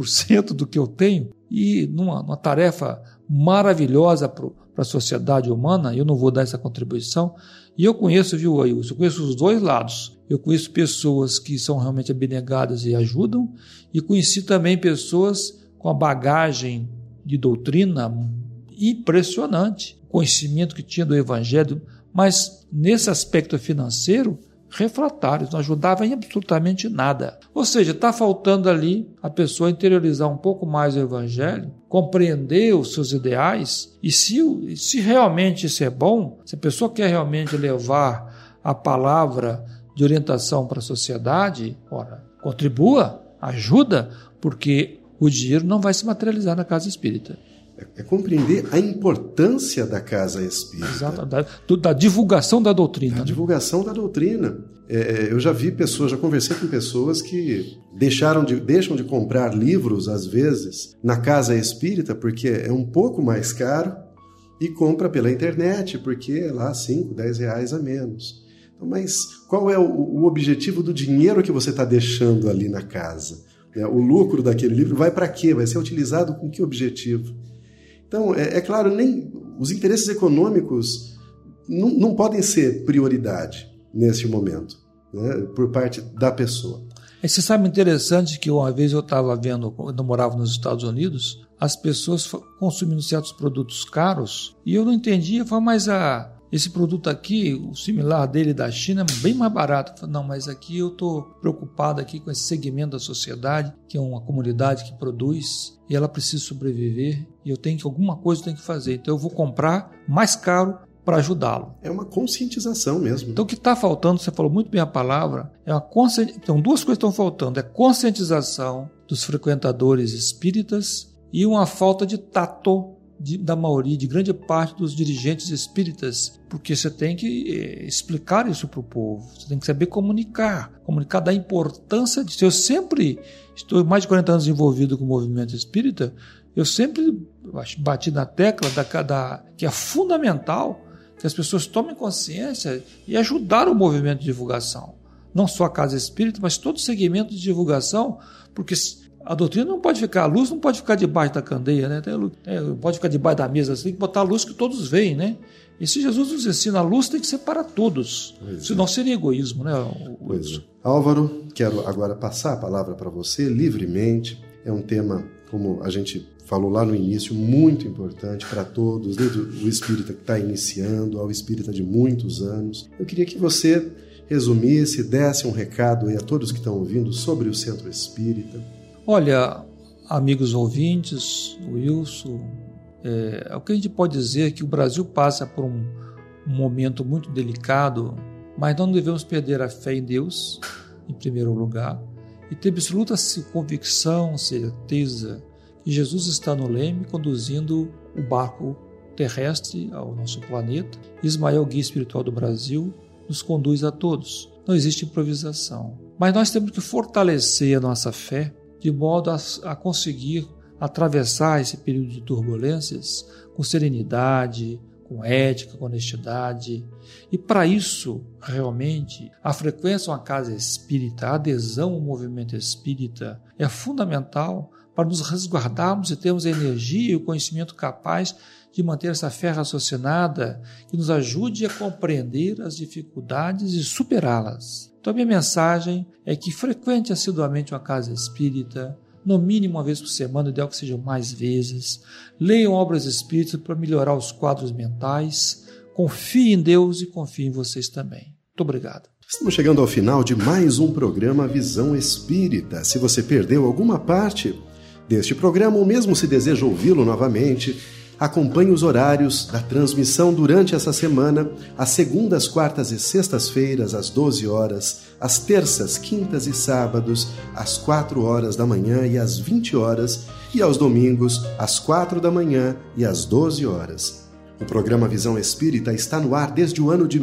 1% do que eu tenho. E numa tarefa maravilhosa para a sociedade humana, eu não vou dar essa contribuição. E eu conheço, viu, Wilson? Eu conheço os 2 lados. Eu conheço pessoas que são realmente abnegadas e ajudam. E conheci também pessoas com a bagagem de doutrina impressionante, conhecimento que tinha do Evangelho, mas nesse aspecto financeiro, refratários, não ajudavam em absolutamente nada. Ou seja, está faltando ali a pessoa interiorizar um pouco mais o Evangelho, compreender os seus ideais, e se realmente isso é bom, se a pessoa quer realmente levar a palavra de orientação para a sociedade, contribua, ajuda, porque o dinheiro não vai se materializar na casa espírita. É compreender a importância da casa espírita. Exato, da divulgação da doutrina. Divulgação da doutrina. Eu já vi pessoas, já conversei com pessoas que deixam de comprar livros, às vezes, na casa espírita, porque é um pouco mais caro, e compra pela internet, porque é lá 5, 10 reais a menos. Então, mas qual é o objetivo do dinheiro que você está deixando ali na casa? O lucro daquele livro vai para quê? Vai ser utilizado com que objetivo? Então, é claro, nem os interesses econômicos não podem ser prioridade neste momento. né, por parte da pessoa. Você sabe, interessante que uma vez eu estava vendo, quando eu morava nos Estados Unidos, as pessoas consumindo certos produtos caros, e eu não entendia, eu falei, mas esse produto aqui, o similar dele da China, é bem mais barato. Eu falei, não, mas aqui eu estou preocupado aqui com esse segmento da sociedade, que é uma comunidade que produz, e ela precisa sobreviver, e alguma coisa eu tenho que fazer, então eu vou comprar mais caro para ajudá-lo. É uma conscientização mesmo. Então o que está faltando, você falou muito bem a palavra, então duas coisas estão faltando, é conscientização dos frequentadores espíritas e uma falta de tato da maioria, de grande parte dos dirigentes espíritas, porque você tem que explicar isso para o povo, você tem que saber comunicar da importância disso. Eu sempre estou mais de 40 anos envolvido com o movimento espírita, eu sempre bati na tecla que é fundamental que as pessoas tomem consciência e ajudar o movimento de divulgação. Não só a Casa Espírita, mas todo o segmento de divulgação, porque a doutrina não pode ficar, a luz não pode ficar debaixo da candeia, né? Não pode ficar debaixo da mesa, você tem que botar a luz que todos veem, né? E se Jesus nos ensina, a luz tem que ser para todos, senão seria egoísmo, né? Álvaro, quero agora passar a palavra para você livremente. É um tema, como a gente falou lá no início, muito importante para todos, desde o espírita que está iniciando ao espírita de muitos anos. Eu queria que você resumisse, desse um recado aí a todos que estão ouvindo sobre o Centro Espírita. Olha, amigos ouvintes, Wilson, o que a gente pode dizer é que o Brasil passa por um momento muito delicado, mas não devemos perder a fé em Deus, em primeiro lugar, e ter absoluta convicção, certeza, que Jesus está no leme conduzindo o barco terrestre ao nosso planeta. Ismael, guia espiritual do Brasil, nos conduz a todos. Não existe improvisação. Mas nós temos que fortalecer a nossa fé de modo a conseguir atravessar esse período de turbulências com serenidade, com ética, com honestidade. E para isso, realmente, a frequência a uma casa espírita, a adesão ao movimento espírita é fundamental para nos resguardarmos e termos a energia e o conhecimento capaz de manter essa fé raciocinada que nos ajude a compreender as dificuldades e superá-las. Então, a minha mensagem é que frequente assiduamente uma casa espírita, no mínimo uma vez por semana, ideal que sejam mais vezes. Leiam obras espíritas para melhorar os quadros mentais. Confie em Deus e confie em vocês também. Muito obrigado. Estamos chegando ao final de mais um programa Visão Espírita. Se você perdeu alguma parte deste programa, ou mesmo se deseja ouvi-lo novamente, acompanhe os horários da transmissão durante essa semana, às segundas, quartas e sextas-feiras, às 12 horas, às terças, quintas e sábados, às 4 horas da manhã e às 20 horas, e aos domingos, às 4 da manhã e às 12 horas. O programa Visão Espírita está no ar desde o ano de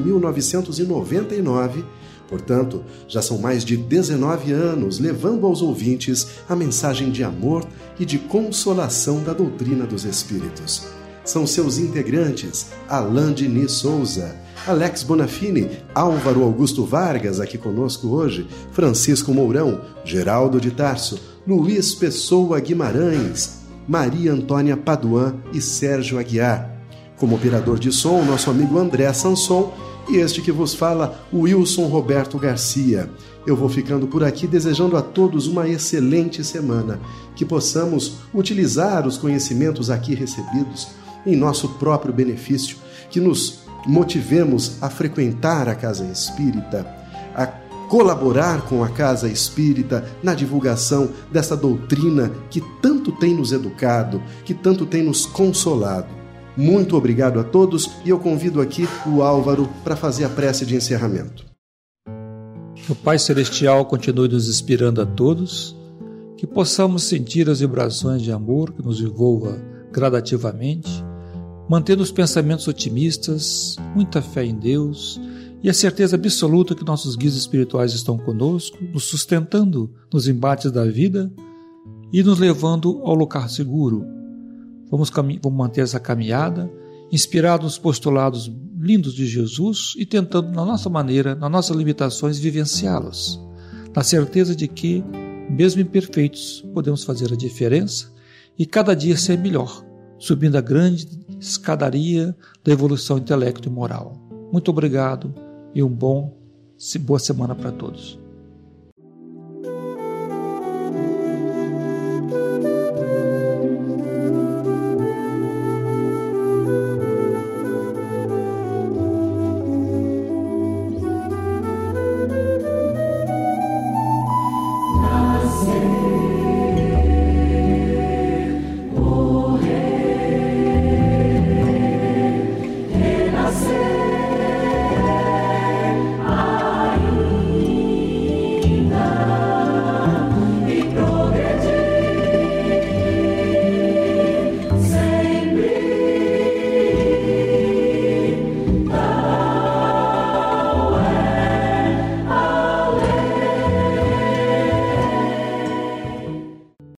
1999, portanto, já são mais de 19 anos levando aos ouvintes a mensagem de amor e de consolação da doutrina dos Espíritos. São seus integrantes Alain Diniz Souza, Alex Bonafini, Álvaro Augusto Vargas, aqui conosco hoje, Francisco Mourão, Geraldo de Tarso, Luiz Pessoa Guimarães, Maria Antônia Paduan e Sérgio Aguiar. Como operador de som, nosso amigo André Sanson, e este que vos fala, Wilson Roberto Garcia. Eu vou ficando por aqui desejando a todos uma excelente semana, que possamos utilizar os conhecimentos aqui recebidos em nosso próprio benefício, que nos motivemos a frequentar a Casa Espírita, a colaborar com a Casa Espírita na divulgação dessa doutrina que tanto tem nos educado, que tanto tem nos consolado. Muito obrigado a todos e eu convido aqui o Álvaro para fazer a prece de encerramento. O Pai Celestial continue nos inspirando a todos, que possamos sentir as vibrações de amor que nos envolva gradativamente, mantendo os pensamentos otimistas, muita fé em Deus e a certeza absoluta que nossos guias espirituais estão conosco, nos sustentando nos embates da vida e nos levando ao lugar seguro. Vamos manter essa caminhada, inspirados nos postulados lindos de Jesus e tentando, na nossa maneira, nas nossas limitações, vivenciá-los. Na certeza de que, mesmo imperfeitos, podemos fazer a diferença e cada dia ser melhor, subindo a grande escadaria da evolução intelecto e moral. Muito obrigado e um bom Boa semana para todos. Nascer